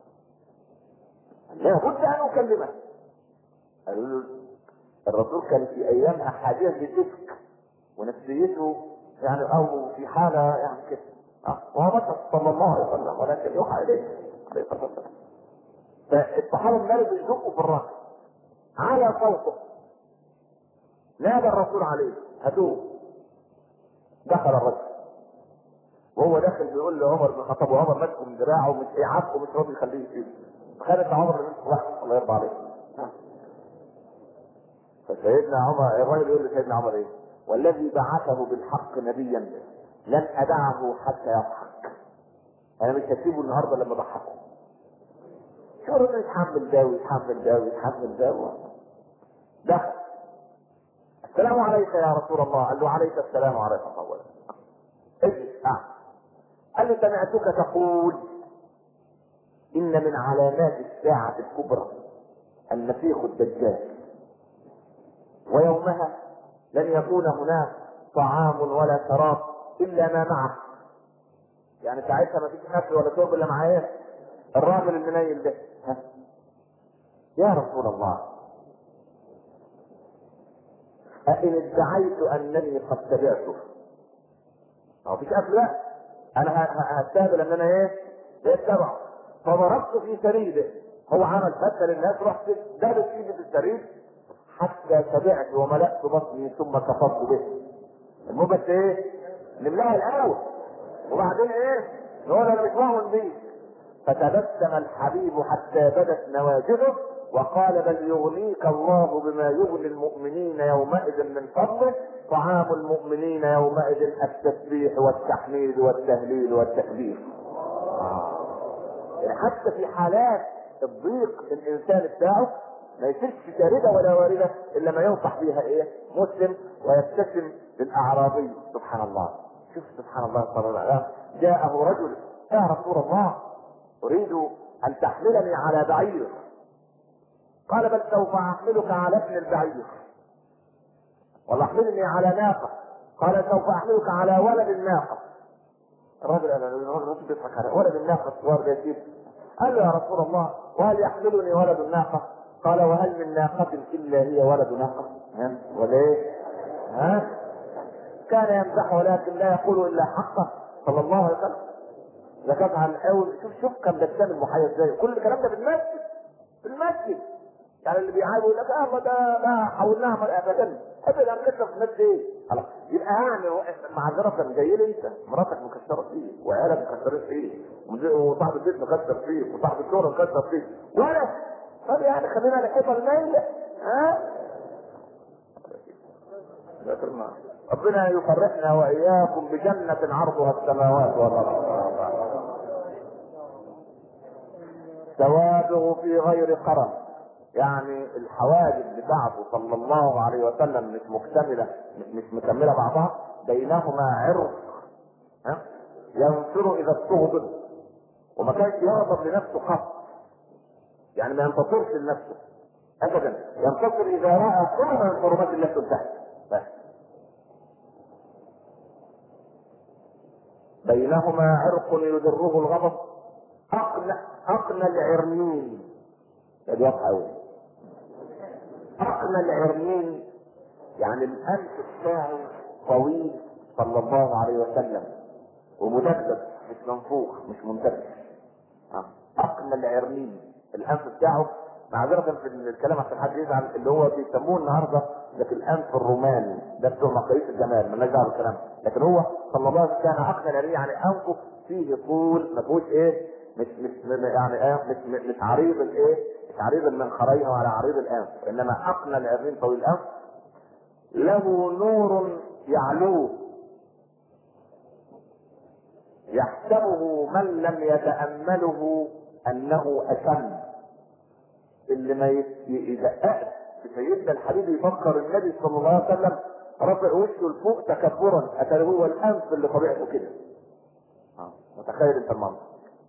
لا بد ان اكلمه. قالوا له الرسول كان في ايامها حاجه لتفك ونفسيته يعني او في حاله يعني كده وهو بشر صلى الله عليه وسلم ولكن يوحى اليه عليه الصلاه والسلام. فالصحابه مالوا بيزقوا في الراس. على صوته، نادى الرسول عليه هاتوه. دخل الرجل وهو داخل بيقول لعمر بن الخطاب، وعمر ماسكه من دراعه ومش عارفه مش راضي يخليه يسيبه. خالد عمر بن الخطاب الله يرضى عليه. فسيدنا عمر الراجل يقول لسيدنا عمر ايه؟ والذي بعثه بالحق نبيا لن ادعه حتى يضحك. انا مش هسيبه النهارده لما ضحكه. شو الراجل يتحمل ده ويتحمل ده ويتحمل ده. دخل السلام عليك يا رسول الله. قال له عليك السلام ورحمه الله وبركاته. اجلس قال له سمعتك تقول ان من علامات الساعة الكبرى المسيح الدجال، ويومها لن يكون هناك طعام ولا شراب الا ما معه. يعني ساعتها ما فيش اكل ولا شرب الا معاه الراجل المنيل ده. يا رسول الله أإن ادعيت انني قد تبعته؟ ما فيش اكل بقى، انا هستقبل ان انا ايه؟ اتبعه. فضربت في سريده، هو عمل فتة للناس، رحت دابت ايدي في السريد حتى شبعت وملأت بطني ثم كفرت به. المهم بس ايه؟ نملاها الاول وبعدين ايه؟ نقول انا مش مؤمن بيه. فتبسم الحبيب حتى بدت نواجذه وقال بل يغنيك الله بما يغني المؤمنين يومئذ من فضله، طعام المؤمنين يومئذ التسبيح والتحميد والتهليل والتكبير. يعني حتى في حالات الضيق الانسان بتاعه ما يصيرش شاردة ولا واردة الا ما ينصح بها ايه؟ مسلم ويبتسم للاعرابي. سبحان الله، شوف سبحان الله صلى الله عليه وسلم. جاءه رجل يا رسول الله اريد ان تحملني على بعير. قال بل سوف احملك على ابن البعير. ولا احملني على ناقة. قال سوف احملك على ولد الناقة. الرجل بيضحك على ولد الناقة الصغار ده يسيب. قال له يا رسول الله وهل يحملني ولد الناقة؟ قال وهل من ناقة الا هي ولد ناقة؟ ولا ايه؟ كان يمزح ولكن لا يقول الا حقه صلى الله عليه وسلم. ذكرت عن اول شوف كم بسام المحيا ازاي. كل الكلام ده في المسجد يعني اللي بيعايب يقول لك اه ده حولناها ابدا ابدا نكسر في الناس ايه؟ خلاص يبقى يعني معذره جاي لي انت مراتك مكسره فيك وعيالك مكسرين فيك وصاحب البيت مكسر فيك وصاحب الشغل مكسر فيك ولا طب يعني خلينا نحط الميل ربنا يفرحنا واياكم بجنة عرضها السماوات والارض سواده في غير قرن. يعني الحواجب بتاعته صلى الله عليه وسلم مش مكتملة مش مكملة بعضها، بينهما عرق ينفر اذا استغضب، وما كانش يغضب لنفسه قط، يعني ما ينتصرش لنفسه ابدا، ينتصر اذا راى حرمة من حرمات الله تنتهك بس. بينهما عرق يدره الغضب اقنى العرنين. ده واضحه قوي. اقنى العرنين يعني الانف بتاعه طويل صلى الله عليه وسلم ومدبب مش منفوخ مش منتبه. اقنى العرنين الانف بتاعه، معذرة في الكلام عشان حد يزعل، اللي هو بيسموه النهارده لكن الانف الروماني ده بتوع مقاييس الجمال مالناش دعوه بالكلام، لكن هو صلى الله عليه وسلم كان اقنى العرنين يعني انفه فيه طول ما فيهوش ايه مش يعني مش عريض الايه مش عريض المنخرين ولا عريض الانف، انما اقنى العرنين طويل الانف. له نور يعلوه يحسبه من لم يتأمله انه اشم. اللي ما يدققش في سيدنا الحبيب يفكر النبي صلى الله عليه وسلم رفع وشه لفوق تكبرا، اتى هو الانف اللي طبيعته كده. متخيل انت المنظر؟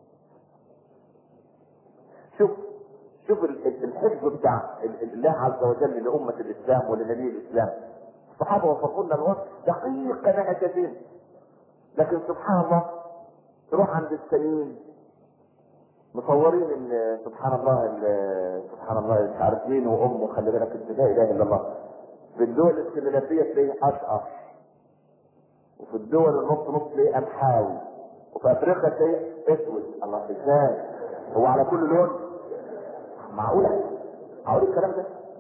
شوف الحفظ بتاع الله عز وجل لأمة الإسلام ولنبي الإسلام. الصحابة وصفوا لنا الوصف دقيق كنهجتين، لكن سبحان الله تروح عند السنين مصورين ان سبحان الله مش عارف مين وامه، خلي بالك انت لا اله الا الله. في الدول الاسكندنافيه تلاقيه اشقر، وفي الدول النص تلاقيه قمحاوي، وفي افريقيا تلاقيه اسود. الله ازاي؟ هو على كل لون؟ معقوله الكلام ده؟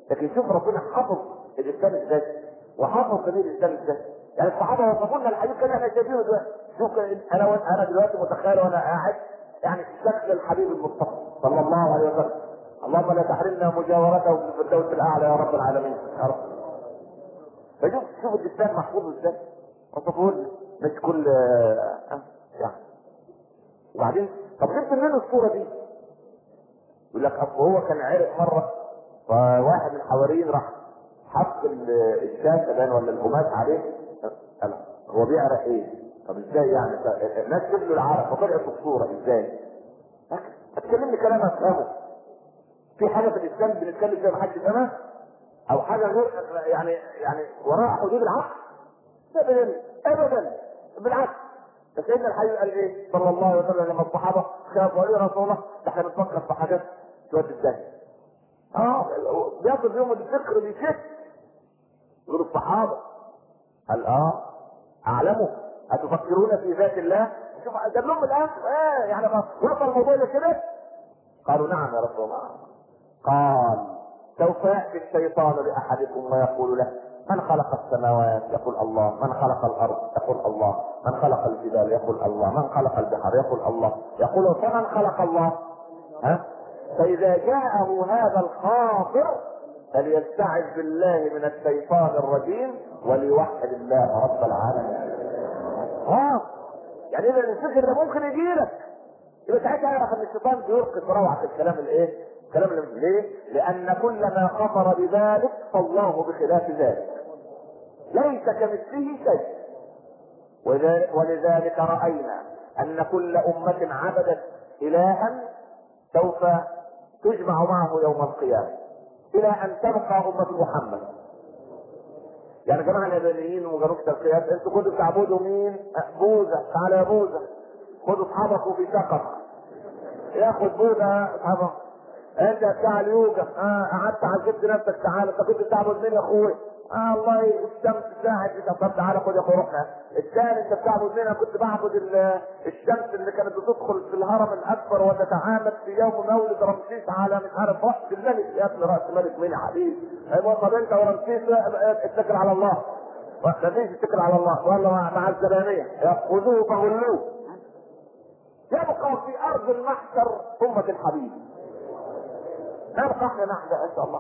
لكن شوف ربنا حفظ الاسلام ازاي وحفظ سبيل الاسلام ازاي. يعني الصحابه وصفوا لنا الحديث كده احنا شايفينه دلوقتي. شوف انا دلوقتي متخيل وانا قاعد يعني شكل الحبيب المصطفى صلى الله عليه وسلم. اللهم لا تحرمنا مجاورته في الفردوس الاعلى يا رب العالمين يا رب. فشوف الاسلام محفوظ ازاي وصفوا لنا مش كل يعني. وبعدين طب جبت منين الصوره دي؟ يقول لك اصل هو كان عرق مره فواحد من الحواريين راح حط الشاشه باين ولا القماش عليه. قال هو بيعرق ايه؟ طب ازاي يعني؟ الناس له العرق وطلعت في الصوره ازاي؟ هتكلمني كلام افهمه. في حاجه في الاسلام بنتكلم فيها محدش يفهمها؟ او حاجه غير يعني وراء حدود العقل؟ ابدا ابدا بالعكس. سيدنا الحبيب قال ايه صلى الله عليه وسلم لما الصحابه خافوا قالوا يا رسول الله ده احنا بنفكر في حاجات تودي ازاي؟ بياخد يوم الذكر بيشد يقول الصحابه قال اعلموا اتفكرون في ذات الله؟ شوف جاب لهم الان يعني وصل الموضوع كده. قالوا نعم يا رسول الله. قال سوف ياتي الشيطان لاحدكم ويقول له من خلق السماوات؟ يقول الله. من خلق الارض؟ يقول الله. من خلق الجبال؟ يقول الله. من خلق البحر؟ يقول الله. يقول فمن خلق الله؟ فاذا جاءه هذا الخاطر فليستعذ بالله من الشيطان الرجيم وليوحد الله رب العالمين. يعني اذا الفكر ده ممكن يجيلك يبقى ساعتها يعرف ان الشيطان بيلقي في روعه الكلام الكلام اللي ليه؟ لان كل ما خطر بذلك فالله بخلاف ذلك ليس كمثله شيء. ولذلك راينا ان كل امه عبدت الها سوف تجمع معه يوم القيامه الى ان تبقى امه محمد. يعني جماعه اليابانيين وجنوب الشرقيات انتوا كنتوا بتعبدوا مين؟ بوذا. تعالى يا بوذا خدوا اصحابك في سقف ياخد بوذا اصحابك. انت بتاع اليوجا قعدت عذبت نفسك. تعالى انت كنت بتعبد مين يا اخويا؟ الله الشمس ساعد. طب تعالى خد يا اخويا روحنا. الثاني انت بتعبد مين؟ انا كنت بعبد الشمس اللي كانت بتدخل في الهرم الاكبر وتتعامد في يوم مولد رمسيس على مش عارف راس الملك. يا ابن راس الملك مين يا حبيبي؟ طب انت ورمسيس اتكل على الله. مفيش اتكل على الله والله مع الزبانيه ياخذوه فغلوه. يبقى في ارض المحشر امه الحبيب. نبقى احنا نحن ان شاء الله.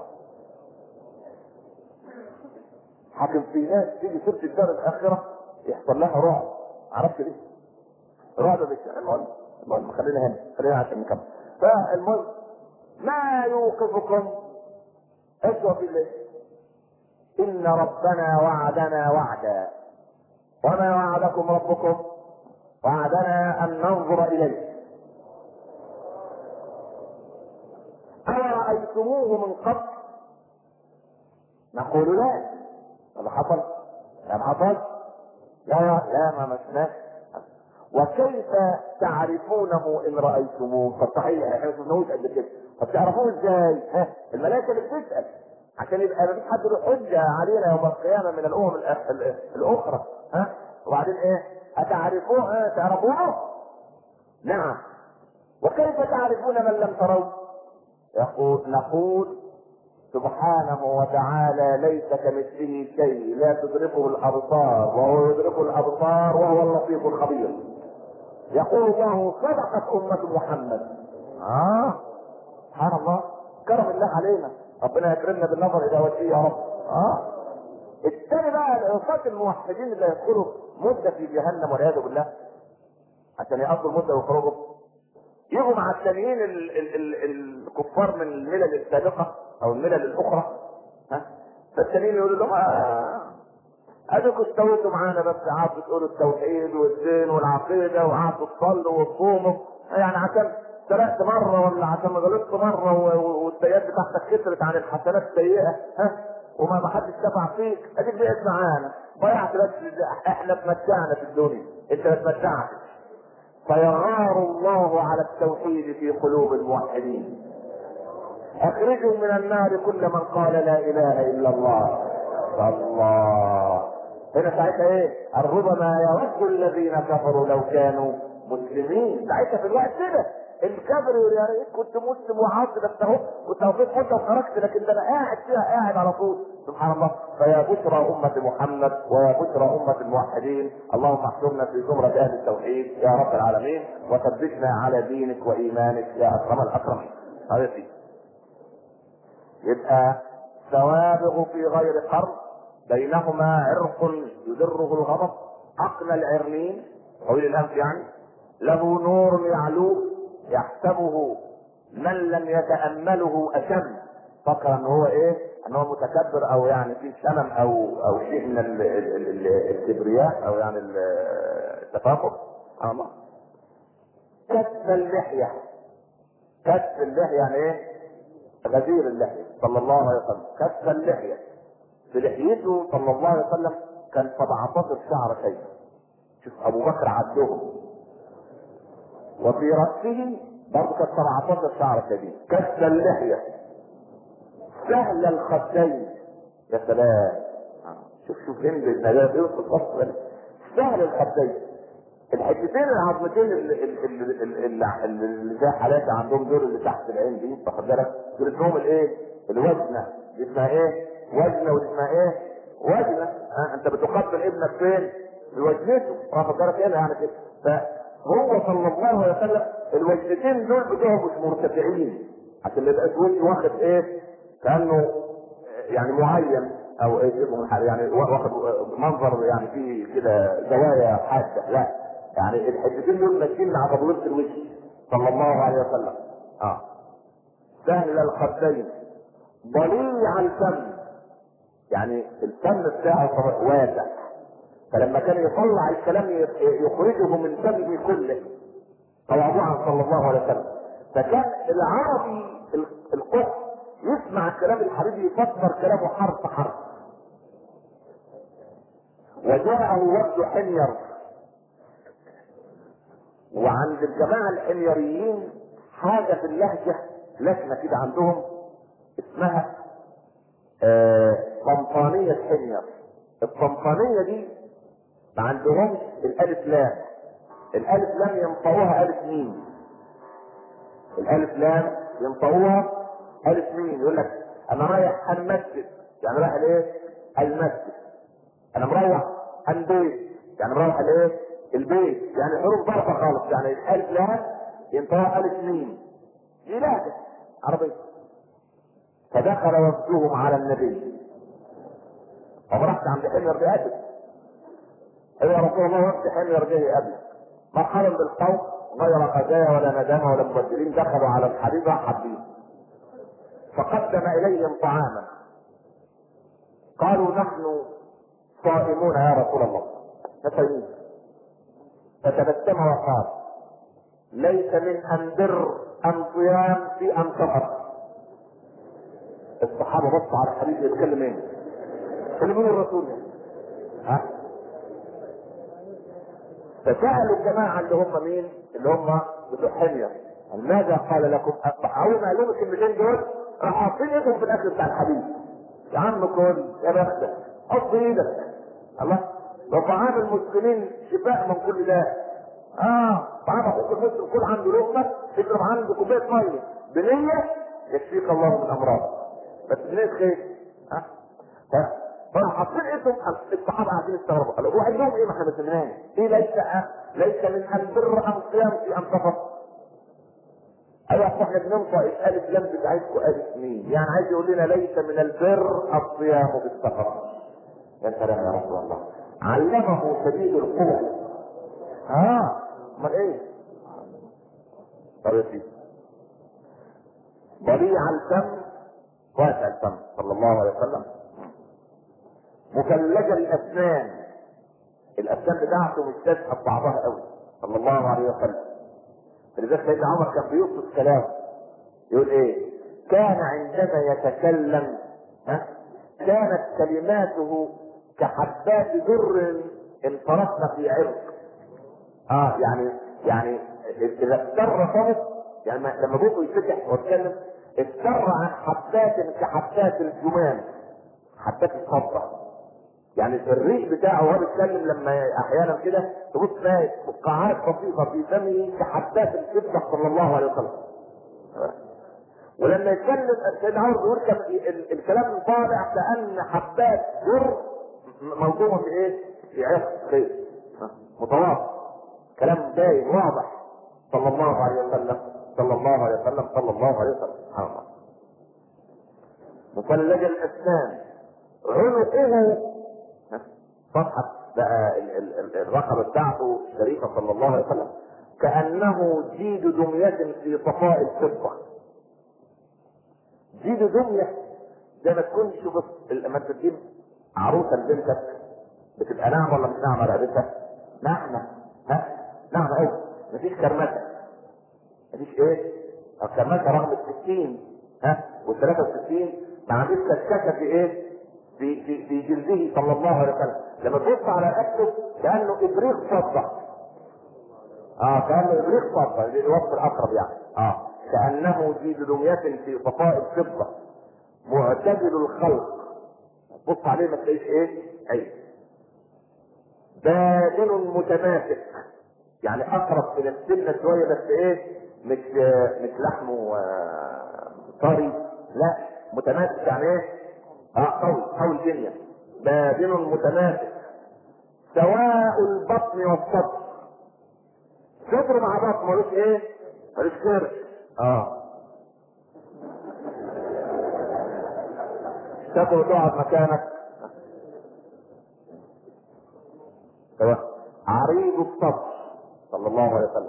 حاكم في ناس تيجي سيره الدار الاخره يحصل لها رعب. عرفت ليه؟ رعب بالشيء. المهم خلينا عشان نكمل. فالمهم ما يوقفكم اسوء في الليل. ان ربنا وعدنا وعدا وما وعدكم ربكم وعدنا ان ننظر اليه أرأيتموه من قبل؟ نقول لا. هذا حصل؟ لا ما حصل. لا ما مسناش. وكيف تعرفونه ان رأيتموه؟ فصحيح احنا ما شفناهوش قبل كده. طب تعرفوه ازاي؟ الملائكة اللي بتسأل عشان يبقى مفيش حد له حجة علينا يوم القيامة من الامم الاخرى. وبعدين ايه؟ اتعرفوه؟ تعرفوه؟ نعم. وكيف تعرفون من لم تروه؟ نقول سبحانه وتعالى ليس كمثله شيء لا تدركه الابصار وهو يدرك الابصار وهو اللطيف الخبير. يقول الله صدقت امة محمد. سبحان الله كرم الله علينا. ربنا يكرمنا بالنظر الى وجهه يا رب. الثاني بقى العصاة الموحدين اللي يدخلوا مدة في جهنم والعياذ بالله عشان يقضوا المدة ويخرجوا يجوا مع التانيين الكفار من الملل السابقة او الملل الاخرى. فالتانيين يقولوا لهم اديكوا استويتوا معانا بس قعدتوا تقولوا التوحيد والدين والعقيدة وقعدتوا تصلوا وتصوموا يعني عشان سرقت مرة ولا عشان غلطت مرة والسيئات بتاعتك كترت عن الحسنات السيئة وما حدش شفع فيك اديك بقيت معانا ضيعت بس. احنا اتمتعنا في الدنيا انت ما اتمتعتش. فيغار الله على التوحيد في قلوب الموحدين. اخرجوا من النار كل من قال لا اله الا الله. الله هنا ساعتها ايه؟ ربما يود الذين كفروا لو كانوا مسلمين. ساعتها في الوقت كده الكافر يقول يا ريت كنت مسلم وعاصي، بس اهو كنت قضيت حته وخرجت، لكن ده انا قاعد فيها قاعد على طول. سبحان الله. فيا بشرى امه محمد ويا بشرى امه الموحدين، اللهم احشرنا في زمره اهل التوحيد يا رب العالمين، وثبتنا على دينك وايمانك يا اكرم الاكرمين. هذا فيه. يبقى سوابغ في غير قرن، بينهما عرق يدره الغضب، عقل العرنين طويل الانف يعني، له نور يعلوه يحسبه من لم يتأمله أشم، فكر ان هو ايه؟ ان هو متكبر او يعني في شمم او شيء من الكبرياء او يعني التفاخر. سبحان الله. كف اللحية، كف اللحية يعني ايه؟ غزير اللحية صلى الله عليه وسلم. كف اللحية، في لحيته صلى الله عليه وسلم كان 17 شعر شيء. شوف ابو بكر عدهم. وفي رأسه برضه كان 17 شعر شديد. كف اللحية، سهل الخدين. يا سلام. شوف هند النجاة يوصف اصلا. سهل الخدين، الحتتين العظمتين اللي زي حالاتي عندهم دول اللي تحت العين دي، واخد بالك؟ دول اسمهم الايه؟ الوجنه. دي اسمها ايه؟ وجنه. ودي اسمها ايه؟ وجنه. انت بتقبل ابنك فين؟ في وجنته، واخد بالك؟ هنا يعني كده. فهو صلى الله عليه وسلم الوجنتين دول بتوعه مش مرتفعين عشان ما يبقاش وجهه واخد ايه؟ كانه يعني معين او ايه يعني واخد منظر يعني فيه كده زوايا حاده. لا، يعني الحتتين دول ماشيين مع تبويض الوجه صلى الله عليه وسلم. سهل الخدين، ضليع الفم، يعني الفم بتاعه واسع، فلما كان يطلع الكلام يخرجه من فمه كله تواضعا صلى الله عليه وسلم. فكان العربي القط يسمع كلام الحبيب يفسر كلامه حرف حرف. وجاءه وفد حمير، وعند الجماعة الحميريين حاجة في اللهجة لكنة كده عندهم اسمها طنطانية حمير. الطنطانية دي ما عندهمش الالف لام. الالف لام ينطقوها الف ميم. الالف لام ينطقوها الف ميم. يقول لك انا رايح المسجد، يعني رايح الايه؟ المسجد. انا مروح البيت، يعني مروح الايه؟ البيت. يعني حروف ضربة خالص، يعني الالف لام ينطقوها الف ميم. دي لهجة عربية. فدخل وفدهم على النبي، فرحت عند حمير بأدب. يا رسول الله وفد حمير جه قبلك، مرحبا بالقوم غير خزايا ولا ندامة ولا مبدلين، دخلوا على الحبيب حبيب فقدم اليهم طعاما. قالوا نحن صائمون يا رسول الله، نصيمين. فتبسم وقال ليس من ان بر ام صيام في ام سفر. الصحابه بصوا على الحبيب يتكلم ايه؟ يتكلمون الرسول ها؟ فسالوا الجماعه اللي هم مين؟ اللي هم بتوع حمير، ماذا قال لكم؟ اول ما قالوا الكلمتين دول راحوا حاطين ايدهم في الاكل بتاع الحبيب. يا عم كل، يا بختك، حط ايدك. الله، ده طعام المسلمين شفاء من كل داء. طعام اخوك المسلم كل عنده لقمه، اشرب عنده كوبايه ميه بنيه يكفيك الله من امراض، بس بنيه خير. فراح حاطين ايدهم. الصحابه قاعدين يستغربوا، قالوا وعندهم ايه؟ ما احنا ما سمعناش ايه. ليس من ان بر ام صيام في ام سفر. ايوه احنا بننطق الالف لام بتاعتكم الف مين، يعني عايز يقول لنا ليس من البر الصيام في السفر. يا سلام يا رسول الله، علمه شديد القوى. امال ايه؟ طب يا سيدي، ضليع الفم، واسع الفم صلى الله عليه وسلم، مفلج الاسنان، الاسنان بتاعته مش تسحب بعضها قوي صلى الله عليه وسلم. لذلك سيدنا عمر كان بيوصف كلامه يقول ايه؟ كان عندما يتكلم كانت كلماته كحبات در انفرطن في عرق. يعني اذا افتر فمه، يعني لما بوقه يفتح ويتكلم افتر عن حبات كحبات الجمام، حبات الصبة. يعني الريق بتاعه وهو بيتكلم لما احيانا كده تبص تلاقي فقاعات بسيطه في فمه كحبات الكبده صلى الله عليه وسلم. ولما يتكلم سيدنا عمر بيقول الكلام طالع كأن حبات در موضوعه في ايه؟ في عرق خير متواضع، كلام باين واضح صلى الله عليه وسلم صلى الله عليه وسلم صلى الله عليه وسلم. سبحان الله. مثلج الاسنان، عنقه صفحة بقى الرقبة بتاعته الشريفة صلى الله عليه وسلم كأنه جيد دمية في صفاء الفضة. جيد دمية زي ما تكون شوف لما تجيب عروسة لبنتك بتبقى ناعمة ولا مش ناعمة رقبتها؟ ناعمة، ناعمة قوي، مفيش كرمشة، مفيش ايه؟ الكرمشة رغم ال60 وال63 ما عنديش كشكشة في ايه؟ في جلده صلى الله عليه وسلم. لما تبص على رقبته كأنه ابريق فضة. كأنه ابريق فضة، الوصف الاقرب يعني. كأنه جيد دمية في صفاء الفضة معتدل الخلق. بص عليه ما تلاقيش ايه؟ عيب. بادن متماسك، يعني اقرب الى السنة شوية بس ايه؟ مش لحمه طري، لا متماسك يعني ايه؟ قوي الدنيا. بادن متماسك سواء البطن والصدر. صدر مع بطن ملوش ايه؟ ملوش كرش. تاكل وتقعد مكانك. عريض الصدر صلى الله عليه وسلم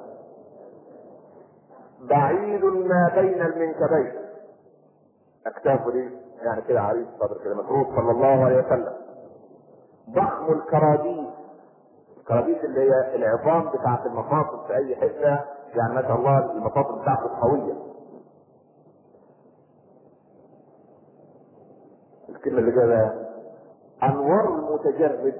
بعيد ما بين المنكبين. اكتافه دي يعني كده عريض الصدر كده مفروض صلى الله عليه وسلم. ضخم الكراديس، الكراديس اللي هي العظام بتاعت المفاصل في اي حته، يعني ما شاء الله المفاصل بتاعته قويه. الكلمه اللي جايه انور المتجرد.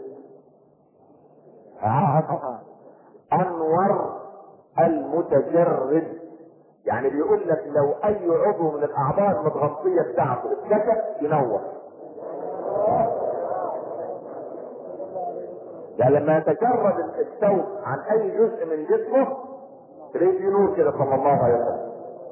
انور المتجرد يعني بيقول لك لو اي عضو من الاعضاء المتغطيه بتاعته اتكشف ينور. يعني لما يتجرد الثوب عن اي جزء من جسمه تلاقيه فيه نور كده صلى الله عليه وسلم.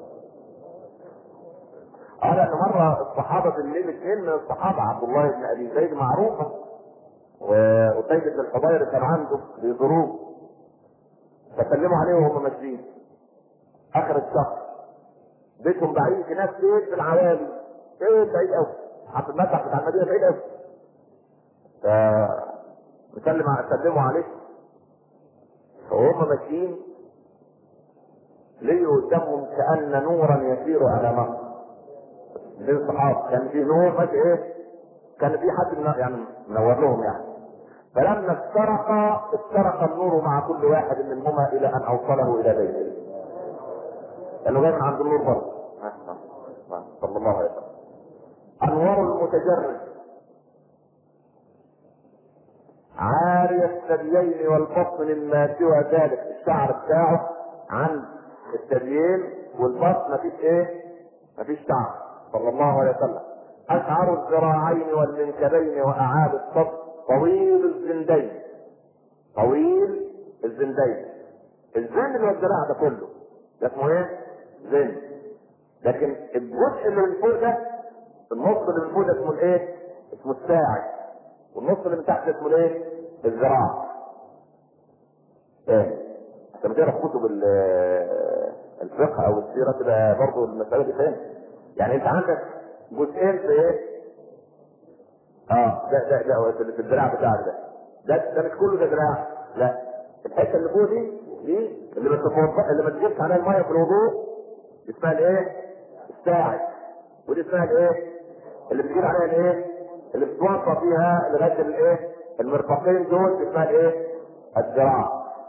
لان مره الصحابه بالليل اثنين من الصحابه عبد الله بن ابي زيد معروفه وسيد بن الحضير كان عنده بيزوروه فسلموا عليه وهم ماشيين اخر الشهر. بيتهم بعيد، في ناس بيت في العوالي بيت بعيد قوي، عند المسرح بتاع المدينه بعيد قوي. سلموا عليه وهم ماشيين لقوا قدامهم كأن نورا يسير على نهر. للصحابه كان في نور ماشي ايه؟ كان في حد يعني منور لهم يعني. فلما استرق النور مع كل واحد منهما الى ان اوصله الى بيته. لانه جاي من عند النور برضه صلى الله عليه وسلم. انوار المتجرد عاري الثديين والبطن مما سوى ذلك. الشعر بتاعه عند الثديين والبطن مفيش ايه؟ مفيش شعر صلى الله عليه وسلم. اشعر الذراعين والمنكبين واعالي الصدر طويل الزندين. طويل الزندين، الزند اللي هو الذراع ده كله ده اسمه ايه؟ زند. لكن الجزء اللي من فوق ده، النص اللي من فوق ده اسمه الايه؟ اسمه الساعد، والنص اللي من تحت اسمه الايه؟ الذراع. ايه؟ عشان تقرا في كتب الفقه او السيره تبقى برضه المساله دي فاهم. يعني انت عندك جزئين في ايه؟ ده في الذراع بتاعك ده مش كله ده ذراع، لا الحته اللي فوق دي اللي ما تجيبش عليها الميه في الوضوء اسمها الايه؟ الساعد. ودي اسمها الايه؟ اللي بتجيب عليها الايه؟ اللي بتوصى فيها لغايه الايه؟ المرفقين دول اسمها الايه؟ الذراع.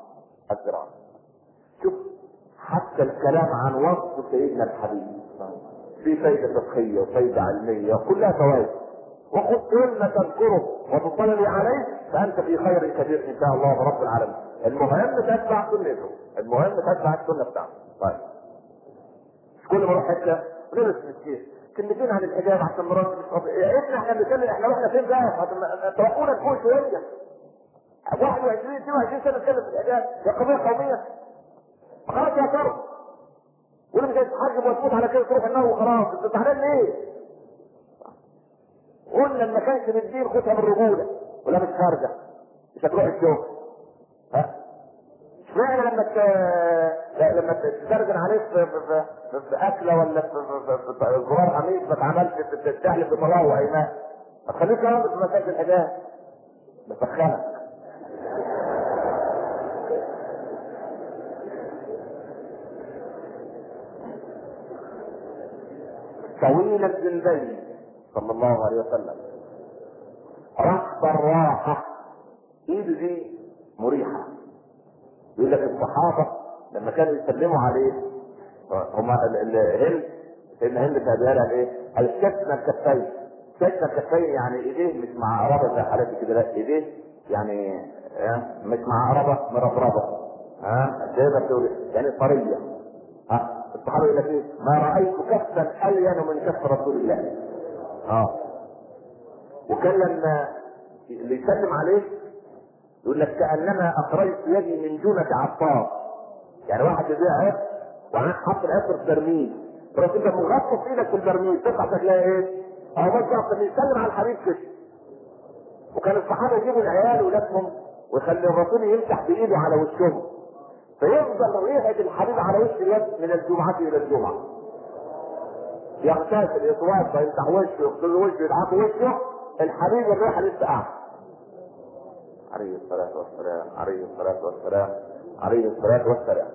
شوف حتى الكلام عن وصف سيدنا الحبيب في فايده فقهيه وفايده علميه وكلها فوائد. وخذ كل تذكره وتصلي عليه فانت في خير كبير ان شاء الله رب العالمين. المهم تتبع سنته، المهم تتبع السنه بتاعته. طيب مش كل ما اروح حته لبس مسكين كلمتين عن الحجاب عشان مراتي مش قضية. يا ابني احنا بنتكلم، احنا رحنا فين بقى؟ توقفونا لفوق شويه. 21 22 سنه بنتكلم في الحجاب، يا قضيه قوميه. خلاص يا فرد. واللي مش هيتحجب وتموت على كده تروح النار وخلاص، انت زعلان ليه؟ قلنا لما كانش من الدين خدها بالرجوله، ولا مش خارجه مش هتروح الشغل. ها؟ اشمعنى لما تترجم عليك في اكله ولا في زرار حميد ما اتعملش تحلف بطلاق وايمان؟ ما تخليك رابط في مساله الحجاب. بسخنك. طويل الجنبين صلى الله عليه وسلم، رحب الراحه، ايده دي مريحه. يقول لك الصحابه لما كانوا يسلموا عليه هما هند، سيدنا هند كانت قال ايه؟ الشتم الكفين. شتم الكفين يعني ايديه مش مع قرابه زي حالتي كده، لا ايديه يعني مش مع قرابه مربربه، تقدر تقول يعني طريه. الصحابه يقول لك ايه؟ ما رايت كفا الين من كف رسول الله. وكان لما اللي يسلم عليه يقول لك كانما اخرجت يدي من جنة عطار. يعني واحد يبيع عطر وعن حط العطر في برميل، تروح انت مغطس ايدك في البرميل تطلع تلاقي ايه؟ اهو بالظبط اللي يسلم على الحبيب كده. وكان الصحابه يجيبوا العيال ولادهم ويخلي الرسول يمسح بايده على وشهم، فيفضل ريحه الحبيب على وش اليد من الجمعه الى الجمعه. يغتسل يتوضا يمسح وشه يغسل وشه يدعك وشه، الحبيب الريحه لسه قاعده. عليه الصلاه والسلام، عليه الصلاه والسلام، عليه الصلاه والسلام.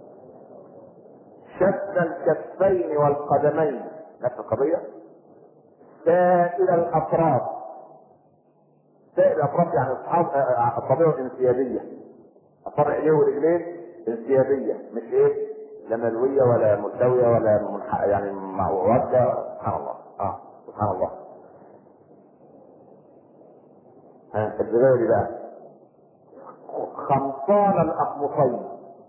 شد الكفين والقدمين، نفس القضيه. سائل الاطراف، سائل الاطراف يعني اصحاب الطبيعه الانسيابيه، اصابع ايديه ورجلين انسيابيه، مش ايه؟ لا ملويه ولا ملتويه ولا يعني معوجه. سبحان الله. سبحان الله. الزبادي بقى خمصان الاقمصين.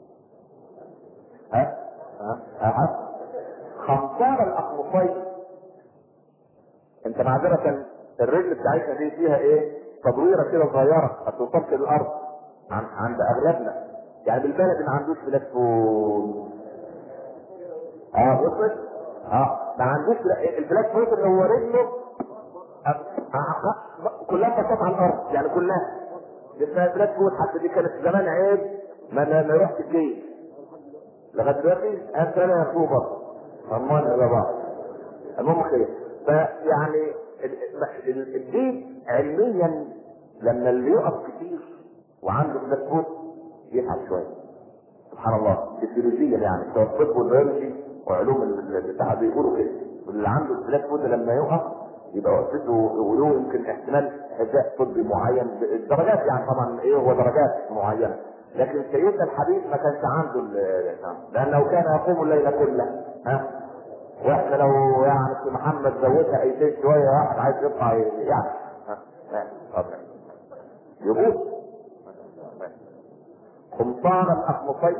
خمصان الاقمصين. انت معذرة الرجل بتاعتنا دي فيها ايه؟ تدويره كده صغيره ما توصلش للارض عند اغلبنا. يعني بالبلد ما عندوش بلاتفون. وصلت؟ ما عندوش البلاتفون اللي هو رجله كلها بساط على الارض، يعني كلها اسمها بلاتفون. حتى دي كانت زمان عيب ما يروحش الجيش. لغايه دلوقتي انا اكتوبر امال الى بعض. المهم خير. فيعني الدين علميا لما اللي يقف كتير وعنده بلاتفون يتعب شويه. سبحان الله. فيزيولوجيا يعني بتوع الطب والبيولوجي وعلوم البتاع بيقولوا كده، واللي عنده البلاتفون لما يقف يبقى وقفته وله يمكن احتمال حذاء طبي معين، الدرجات يعني طبعا ايه هو درجات معينه. لكن سيدنا الحبيب ما كانش عنده لانه كان يقوم الليل كله. واحنا لو يعني في محمد زودها ايتين شويه واحد عايز يطلع يعني يبوظ. قمصان الاقمصين،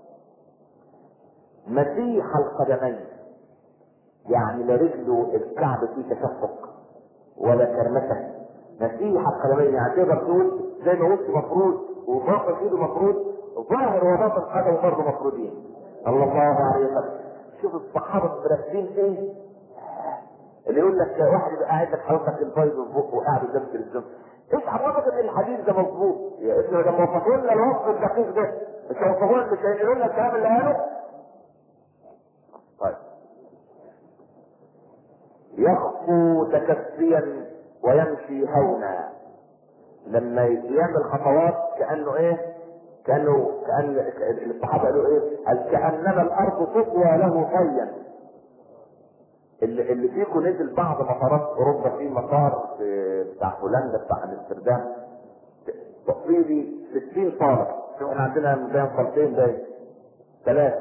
مسيح القدمين، يعني لا رجله الكعب فيه تشقق ولا كرمشه. مسيح القدمين يعني تقدر تقول زي ما وشه مفروض وباطن ايده مفروض، ظاهر وباطن قدمه برضه مفروضين. صلى الله عليه وسلم. شوف الصحابه مركزين ايه؟ اللي يقول لك واحد يبقى قاعد لك حضرتك البيض في بقه وقاعد قدام التلفزيون، ايش عرفك ان الحديث ده مظبوط؟ يا ابني لما وصفوا لنا الوصف الدقيق ده مش هيوصفوا لنا، مش هيقولوا لنا الكلام اللي قاله. طيب. يخطو تكفيا ويمشي هونا. لما يعمل خطوات كانه ايه؟ كان الصحابه قالوا ايه؟ كانما الارض تطوى له طيا. اللي فيكم نزل بعض مطارات اوروبا، في مطار بتاع هولندا بتاع امستردام تقريبي 60 صاله. شوف احنا عندنا زي صالتين باين ثلاثه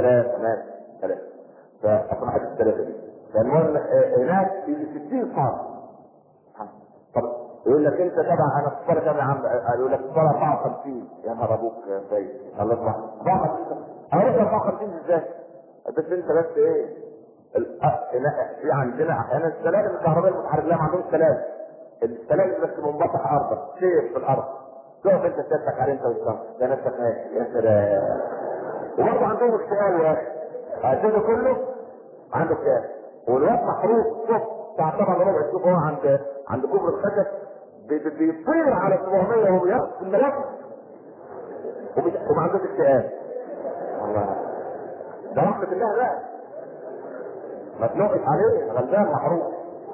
فاصبحت الثلاثه دي. فالمهم هناك في 60 صاله. طب يقول لك انت تبع انا في الصاله كام يا عم؟ يقول لك الصاله 54. يا نهار ابوك يا سيد الله يسمح. 54 اروح 54 ازاي؟ بس انت بس ايه؟ في عندنا احيانا السلالم الكهربائيه المتحركه ما عندهمش سلالم، السلالم بس منبطح ارضا سيف في الارض، تقف انت تسلك عليه انت والشمس ده نفسك ماشي يا سلام. وبرضه عندهم اكتئاب يا اخي، عايزينه كله عنده اكتئاب، والواد محروق شوف بتاع طبعا ربع، تشوف هو عند كوبري الخشب بيطير على 700 وهو بيرقص في الملاك وما عندوش اكتئاب. الله، ده رحمة الله بقى، ما تنقش عليه غلبان محروق.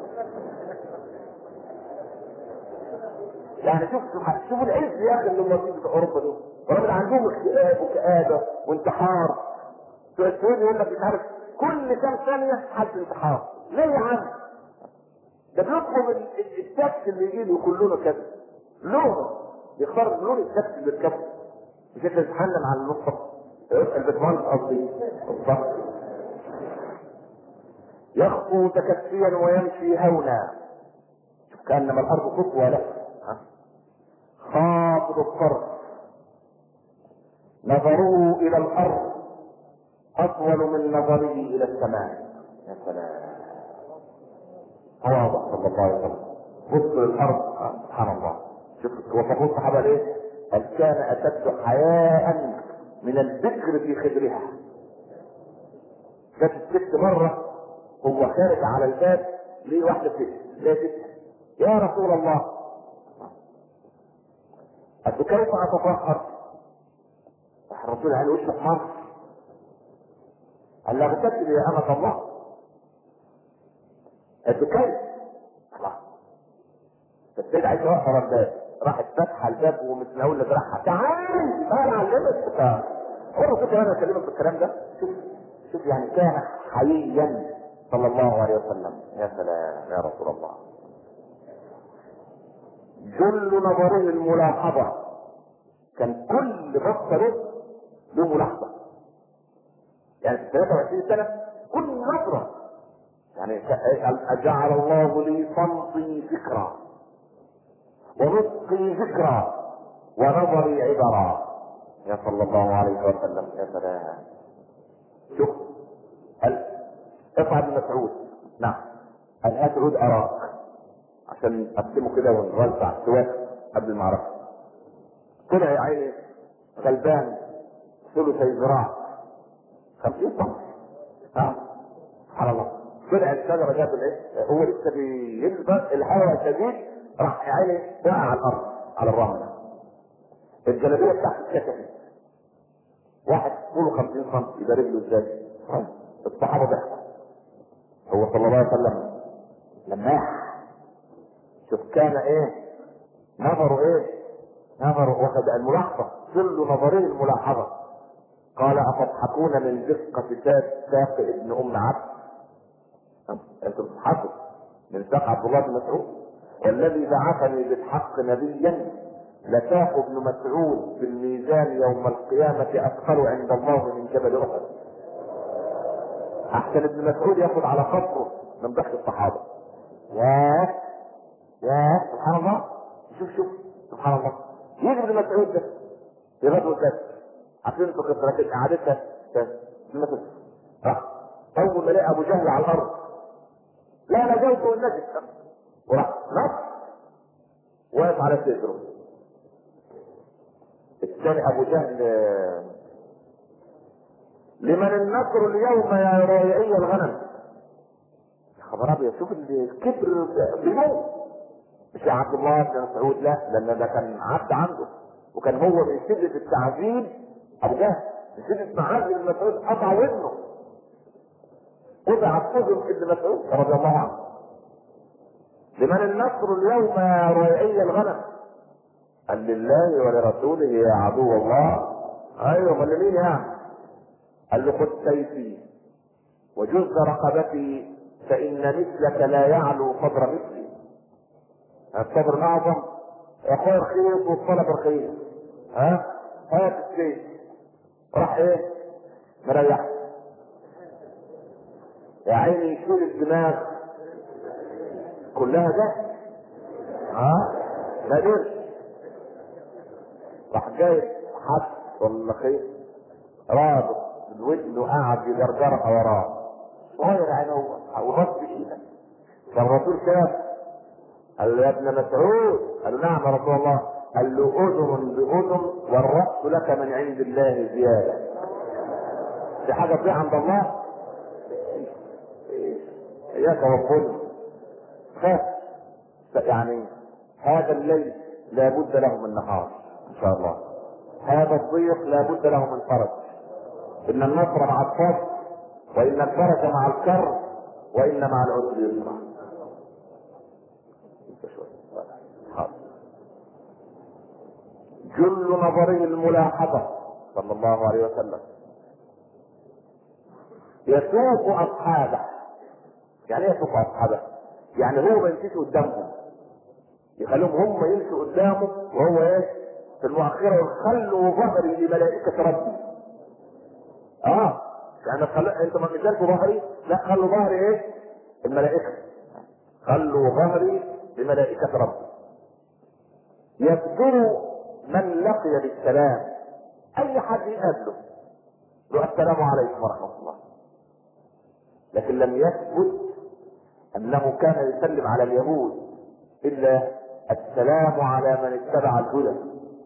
يعني شوف العز يا اخي اللي هم في اوروبا دول، الراجل عندهم اكتئاب وكآبة وانتحار. السويد يقول لك مش عارف كل كام ثانية حالة انتحار، ليه يا عم؟ ده بيطلب التاكسي اللي يجي له كلونه كده لونه، يختار لون التاكسي اللي بيركبه، مش انت تتحنن على النص البتمان قصدي الضغط. يخطو تكسيا ويمشي هونا، شوف كأنما الارض خطوة له، خاطر الطرف نظره الى الارض اطول من نظره الى السماء. يا سلام، واضح صلى الله عليه وسلم بص للارض. سبحان الله، شوف وصفوه الصحابه ليه؟ قال كان اشد حياء من الذكر في خدرها. جت الست مره هو خارج على الباب، ليه واحده ست لا ست يا رسول الله، قلت كيف اتطهر؟ الرسول قال وشك مر، قال لا اغتسل يا امة الله. قلت كيف؟ الله، فالسيدة عايزة واقفة على الباب، راحت فاتحة الباب ومتناولة دراعها، تعالي تعالي اعلمك، هو كنت انا اكلمك بالكلام ده. شوف يعني كان حييا صلى الله عليه وسلم. يا سلام يا رسول الله. جل نظره الملاحظة، كان كل بصره له ملاحظة، يعني في 23 سنة كل نظرة يعني أجعل الله لي صمتي ذكرى ونطقي ذكرى ونظري عبرا، يا صلى الله عليه وسلم. يا سلام، شوف قال اصعد من مسعود، نعم قال هات عود اراك عشان اقسمه كده ونوزع سواك قبل المعركة. طلع يا عيني غلبان ثلثي ذراع 50 سم، سبحان الله. طلع الشجرة جاب الايه، هو لسه بيلبس الهواء الشديد، راح يا عيني وقع على الارض على الرمل، الجلابيه بتاعته اتكسفت. واحد طوله 50 سم يبقى رجله ازاي؟ الصحابه ضحكوا. هو صلى الله عليه وسلم لماح، شوف كان ايه نظره، ايه نظره واخد الملاحظه، كل نظره الملاحظه. قال اتضحكون من دقة ساق ابن ام عبد؟ انتم بتضحكوا من ساق عبد الله بن مسعود، والذي بعثني بالحق نبيا لساق ابن مسعود في الميزان يوم القيامة اثقل عند الله من جبل احد. احسن ابن مسعود ياخذ على خطره من ضحك الصحابة. يا سبحان الله، شوف سبحان الله. يجي ابن مسعود ده في غزوة بدر، عارفين انتوا قصة قعدتها مثل اول ما لقى ابو جهل على الارض لا نجوت والنجس، وراح نص واقف على صدره. الثاني ابو جهل لمن النصر اليوم يا رائعي الغنم. يا خبر ابيض، شوف الكبر بيموت. مش يا عبد الله بن مسعود، لا لان ده كان عبد عنده، وكان هو من شدة التعذيب ابو جهل من شدة معذب ابن مسعود قطع ودنه، قطع الصدر ابن مسعود رضي الله عنه. لمن النصر اليوم يا رائعي الغنم؟ قال لله ولرسوله يا عدو الله. ايوه قال لمين يعني؟ قال له خذ سيفي وجز رقبتي فان مثلك لا يعلو صدر مثلي. الصدر الاعظم يا اخويا رخيص والطلب رخيص، هات السيف. راح ايه مريح يا عيني، يشيل الدماغ كلها ده ما قدرش، راح جايب حد ولا خيط رابط الودن وقعد يجرجرها وراه صغير يعني هو الراس بايدك. فالرسول شاف، قال له يا ابن مسعود، قال له نعم يا رسول الله، قال له اذن باذن والراس لك من عند الله زياده. دي حاجه تضيع عند الله؟ اياك والظلم. خاف يعني هذا الليل لا بد له من نهار ان شاء الله، هذا الضيق لا بد له من فرج. ان النصر مع الصبر، وان الفرج مع الكر، وان مع العسر يسرا. جل نظره الملاحظه صلى الله عليه وسلم، يسوق اصحابه. يعني ايه يسوق اصحابه؟ يعني هو ما يمشيش قدامهم، يخليهم هم يمشوا قدامه وهو ايه في المؤخره. وخلوا ظهري لملائكه ربي. يعني انت ما تجيش ظهري، لا خلوا ظهري ايه الملائكه، خلوا ظهري لملائكه ربي. يبدر من لقي بالسلام، اي حد يقابله له السلام عليكم ورحمه الله. لكن لم يثبت انه كان يسلم على اليهود الا السلام على من اتبع الهدى.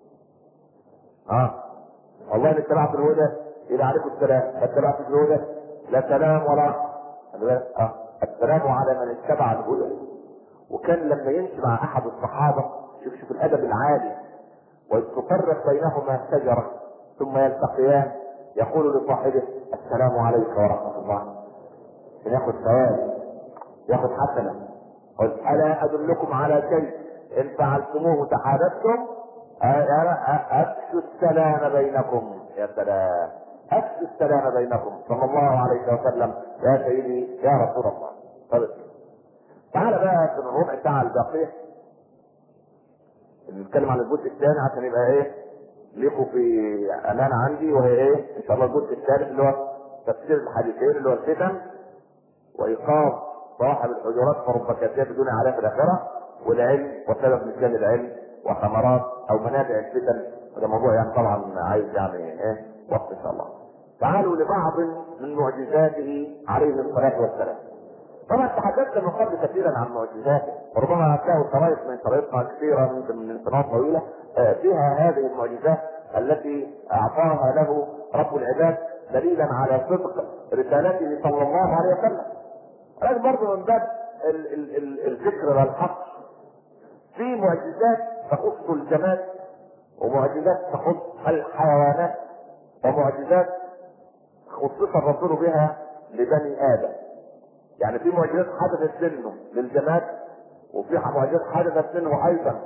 والله ان اتبعت الهدى الى عليكم السلام، ما اتبعتش الهدى لا سلام ولا السلام على من اتبع الهدى. وكان لما يمشي مع احد الصحابه، شوف الادب العالي، وتفرق بينهما شجره ثم يلتقيان، يقول لصاحبه السلام عليك ورحمه الله، عشان ياخذ ثواب، ياخذ حسنه. قل الا ادلكم على شيء ان فعلتموه تحاببتم، افشوا السلام بينكم. يا سلام، افشوا السلام بينكم صلى الله عليه وسلم يا سيدي يا رسول الله. طيب تعال بقى في الربع ساعه الباقيه نتكلم عن الجزء الثاني، عشان يبقى ايه ليكوا في امانه عندي، وهي ايه ان شاء الله الجزء الثالث اللي هو تفسير الحديثين، اللي هو الفتن وايقاظ صاحب الحجرات فرب كثير بدون علاه في الاخره، والعلم وسبب نسيان العلم وثمرات او منابع الفتن. هذا موضوع يعني طبعا عايز يعني ايه وقت ان شاء الله. تعالوا لبعض من معجزاته عليه الصلاه والسلام. طبعا تحدثت من قبل كثيرا عن معجزاته، وربما هتلاقوا شرايط من شرايطنا كثيره من سنوات طويله فيها هذه المعجزات التي اعطاها له رب العباد دليلا على صدق رسالته صلى الله عليه وسلم. لكن برضه من باب الذكر والحق، في معجزات تخص الجماد، ومعجزات تخص الحيوانات، ومعجزات خصص الرسول بها لبني ادم. يعني في معجزات حدثت منه للجماد، وفي معجزات حدثت منه ايضا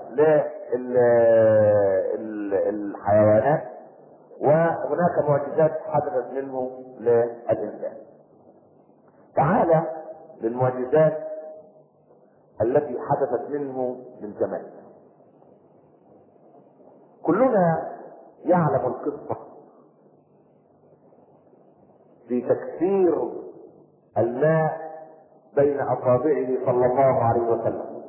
للحيوانات، وهناك معجزات حدثت منه للانسان. تعالى للمعجزات التي حدثت منه للجماد. كلنا يعلم القصة في تكثير الماء بين اصابعه صلى الله عليه وسلم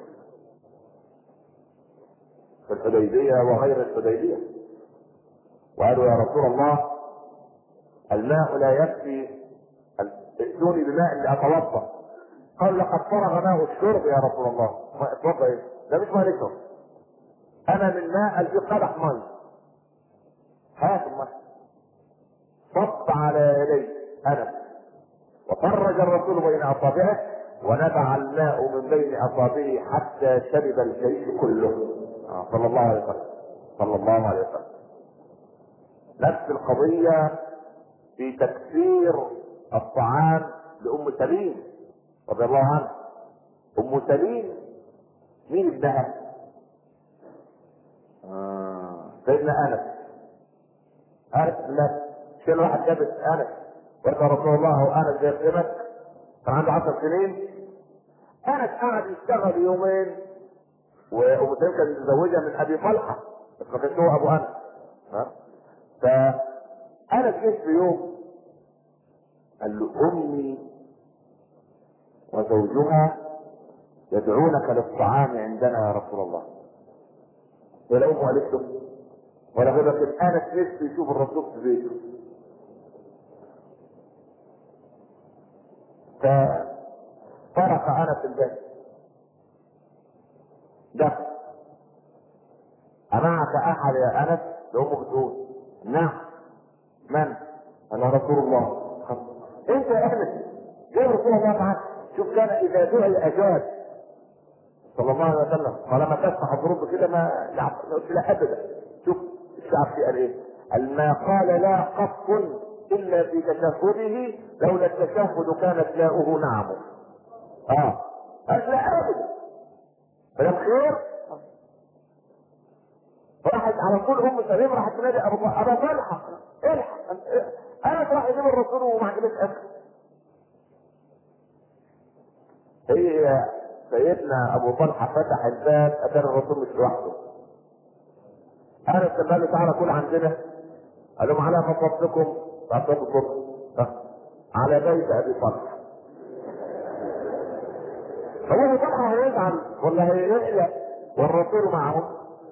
في الحديبية وغير الحديبية، وقالوا يا رسول الله الماء لا يكفي، ائتوني بماء لاتوضا. قال لقد فرغ ماء الشرب يا رسول الله. ما اتوضا ايه؟ ده مش ماء نشرب، انا من ماء في قدح مي، هات الماء. صب على يديه انس، وفرج الرسول بين اصابعه، ونبع الماء من بين اصابعه حتى شرب الجيش كله صلى الله عليه وسلم. صلى الله عليه وسلم. نفس القضية في تكثير الطعام لأم سليم رضي الله عنها. أم سليم مين ابنها؟ سيدنا أنس. أنس لا شيل واحد جابت أنس وقال رسول الله وأنس زي قيمك، كان عنده 10 سنين. أنس قعد يشتغل يومين، وأم سليم كانت متزوجة من أبي طلحة بس ما كانش هو أبو أنس. فأنس جه في يوم قال له أمي وزوجها يدعونك للطعام عندنا يا رسول الله. ولا أمه قالت له ولا غير، لكن أنس نفسه يشوف الرسول في بيته. فطرق انس الباب، دخل. امعك احد يا انس؟ لامه بتقول نعم. من؟ انا رسول الله. انت يا انس جاي رسول الله معك؟ شوف كان اذا دعي اجاب صلى الله عليه وسلم، ولما تفتح الظروف كده ما قلت لا ابدا. شوف الشعب فيه قال ايه؟ قال ما قال لا قط الا في تشهده، لولا التشهد كانت لاؤه نعم. قال لا ابدا. فلم خير. راحت على طول ام سليم راحت تنادي ابو طلحه الحق، انا راح يجيب الرسول وما عجبش اكل. هي سيدنا ابو طلحه فتح الباب اتى الرسول مش لوحده. انا لما قال له تعالى كل عندنا، قال لهم على مصابكم على بيت ابي طلحه. هو ابو طلحه هيزعل ولا هيقلق والرسول معهم؟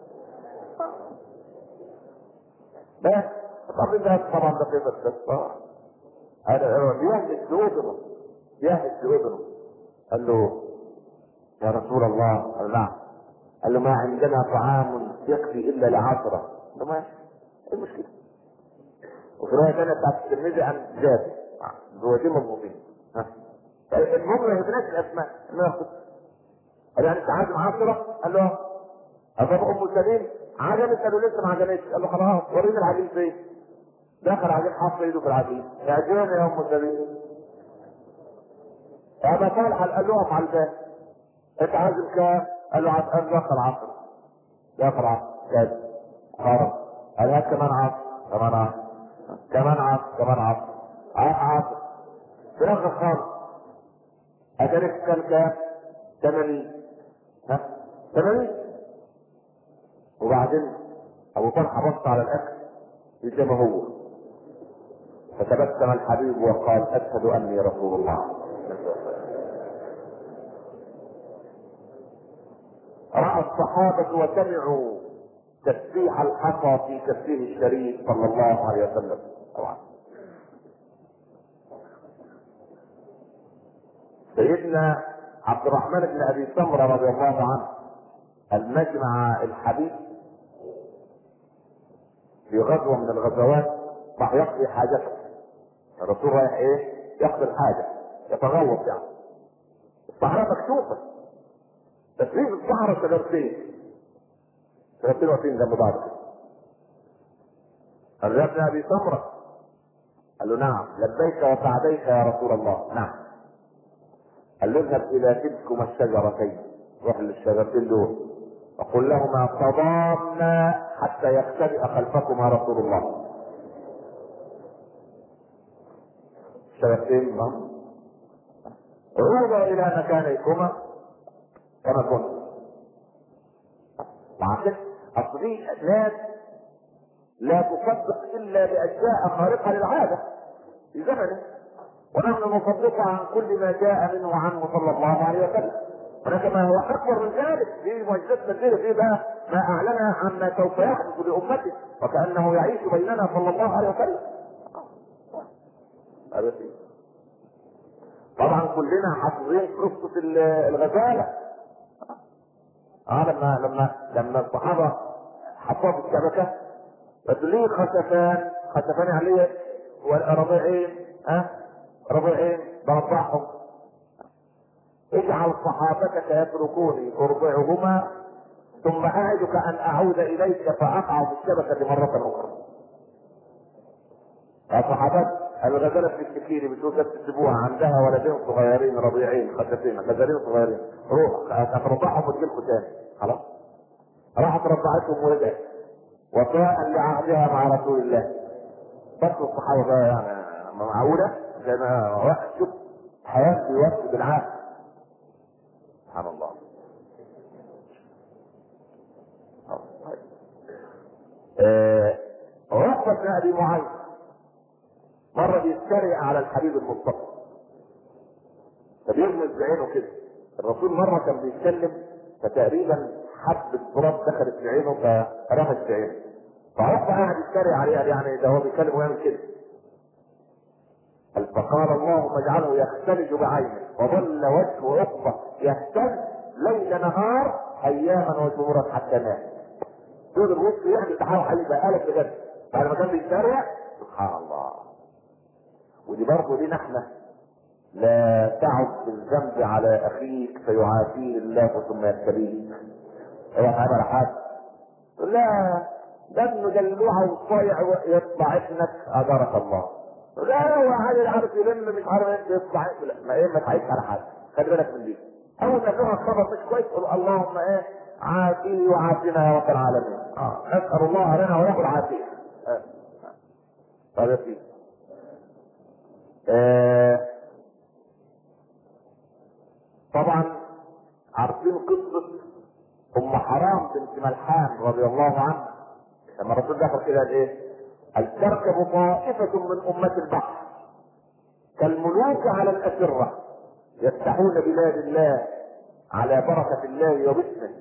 بس طبعا ده كده القصه. هذا يهدد لاذنه، يهدد لاذنه. قال له يا رسول الله. قال نعم. قال له ما عندنا طعام يكفي الا ل10. قال له ماشي، ايه المشكله؟ وفي روايه ثانيه بتاعت الترمذي عن جابر زوجين مضبوطين. المهم ما يهمناش الاسماء. قال يعني انت عازم 10؟ قال له اجاب ام سليم عجبت؟ قال له لسه ما عجبتش. قال له خلاص وريني العجين فين. دخل عجين حط ايده في العجين. اعجبني يا ام سليم. ابا طلحه قال له اقف على الباب. انت عازم كام؟ قال له دخل 10. دخل 10 كام؟ خرج. قال هات كمان 10 كمان 10 كمان 10 كمان 10 10 في الاخر خالص اتارك كان كام؟ 80. 80. وبعدين ابو طلحه بص على الاكل زي ما هو، فتبسم الحبيب وقال اشهد اني رسول الله. راى الصحابه وسمعوا تسبيح الحصى في كفه الشريف صلى الله عليه وسلم. طبعا سيدنا عبد الرحمن بن ابي سمره رضي الله عنه المجمع الحبيب في غزوه من الغزوات راح يقضي حاجته. الرسول رايح ايه؟ يقضي الحاجه، يتغوط يعني. الصحراء مكشوفه، بس في الصحراء شجرتين واقفين جنب بعض كده. قال يا ابن ابي سمره. قال له نعم. لبيك وسعديك يا رسول الله. نعم. قال له اذهب الى تلكما الشجرتين، روح للشجرتين دول وقل لهما تضامنا حتى يختبئ خلفكما رسول الله. الشجرتين عودا الى مكانكما كما كنت. مع كده اصل دي ناس لا تصدق الا باشياء خارقه للعاده في زمنه، ونحن نصدق عن كل ما جاء منه عنه صلى الله عليه وسلم. ولكن ما هو اكبر من ذلك في معجزات كثيره في بقى ما اعلن عما سوف يحدث لامته وكانه يعيش بيننا صلى الله عليه وسلم. طبعا كلنا حافظين قصه الغزاله. لما الصحابه حطوها في الشبكه بس ليه خسفان عليه رضيعين. رضيعين برضعهم. اجعل صحابتك يتركوني ارضعهما ثم اعدك ان اعود اليك فاقع في الشبكه مره اخرى. يا صحابات الغزاله في السكيني بتقول لا تسيبوها، عندها ولدين صغيرين رضيعين خسفين غزالين صغيرين، روح هترضعهم وتجيلكوا تاني. خلاص راحت رضعتهم ورجعت وفاء لعهدها مع رسول الله. بس الصحابه بقى يعني معقوله زي ما شوف حياه في وقت بالعهد. سبحان الله. عقبة بن ابي معيط مرة بيتريق على الحبيب المصطفى فبيغمز بعينه كده. الرسول مرة كان بيتكلم فتقريبا حبة تراب دخلت في عينه فرمت في عينه، فعقبة قاعد يتريق عليه يعني ده هو بيتكلم ويعمل كده. فقال اللهم اجعله يختلج بعينه وظل وجهه عقبه يهتز ليل نهار اياما وشهورا حتى مات. دول الوصف يعمل تحاول حبيبه قالت بجد بعد ما كان بيتريق. سبحان الله. ودي برضه لينا احنا، لا تعد بالذنب على اخيك فيعافيه الله ثم يبتليك. هو عمل حاجه لا ده ابنه دلوعه وصايع يطلع ابنك اجرك الله. لا هو عادي عارف يلم مش عارف انت يطلع ما ايه ما تعيش على حاجه. خلي بالك من دي. اول ما تسمع الخبر مش كويس قول اللهم ايه عافيه وعافنا يا رب العالمين. نسال الله لنا وله العافيه. طيب يا سيدي. طبعا عارفين قصه ام حرام بنت ملحان رضي الله عنها لما الرسول دخل كده ايه؟ قال تركب طائفه من امه البحر كالملوك على الاسره يفتحون بلاد الله على بركه الله وباسمه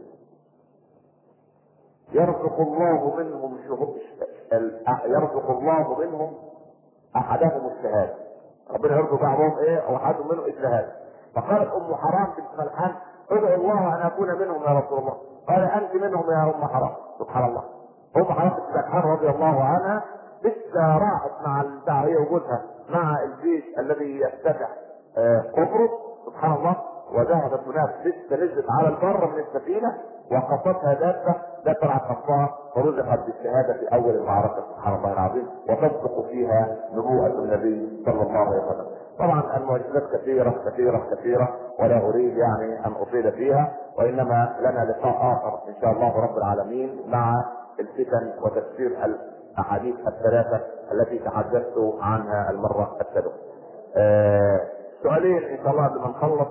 يرزق الله منهم يرزق الله منهم احدهم الشهاده. ربنا يرزق بعضهم ايه او احدهم منهم الشهاده. فقالت ام حرام بنت ملحان ادعو الله ان اكون منهم يا رسول الله. قال انت منهم يا ام حرام. سبحان الله. ام حرام بنت ملحان رضي الله عنها لسه راحت مع هي وجوزها مع الجيش الذي يفتتح قبرص. سبحان الله. وذهبت هناك لسه نزلت على البر من السفينه وقصتها دابه دفعت خطها فرزقت بالشهاده في اول المعركه. سبحان الله العظيم. وتصدق فيها نبوءه النبي صلى الله عليه وسلم. طبعا المعجزات كثيره كثيره كثيره ولا اريد يعني ان اطيل فيها وانما لنا لقاء اخر ان شاء الله رب العالمين مع الفتن وتفسير الاحاديث الثلاثه التي تحدثت عنها المره السابقه. سؤالين ان شاء الله قبل ما نخلص.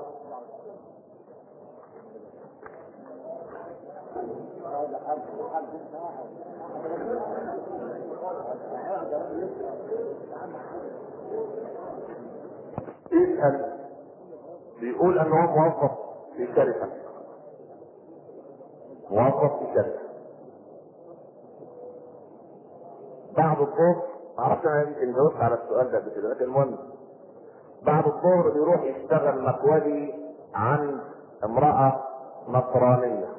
يسأل بيقول ان هو موظف في شركة بعد الظهر معرفش انا يمكن جاوبت على السؤال ده كده لكن المهم بعد الظهر بيروح يشتغل مكودي عند امرأة نصرانية.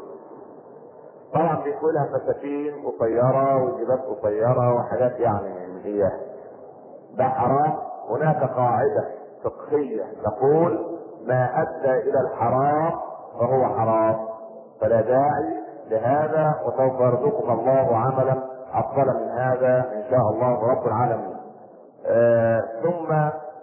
طبعا بيكون لها فساتين قصيرة وجبات قصيرة وحاجات يعني من هي ده حرام. هناك قاعدة فقهية تقول ما ادى الى الحرام فهو حرام فلا داعي لهذا وسوف يرزقك الله عملا افضل من هذا ان شاء الله رب العالمين. ثم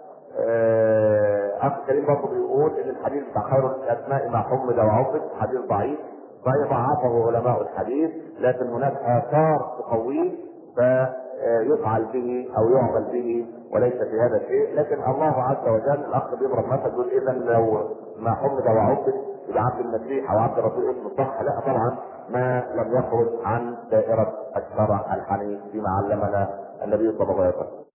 اخ كريم برضه بيقول ان الحديث بتاع خير الاسماء ما حمد وعبد حديث ضعيف ضعفه علماء الحديث لكن هناك اثار تقويه فيفعل به او يعمل به وليس في هذا الشيء. لكن الله عز وجل الاخ بيضرب مثل يقول اذا لو ما حمد وعبد يبقى عبد المسيح او عبد الرسول اسمه صح. لا طبعا ما لم يخرج عن دائره الشرع الحنيف فيما علمنا النبي صلى الله عليه وسلم.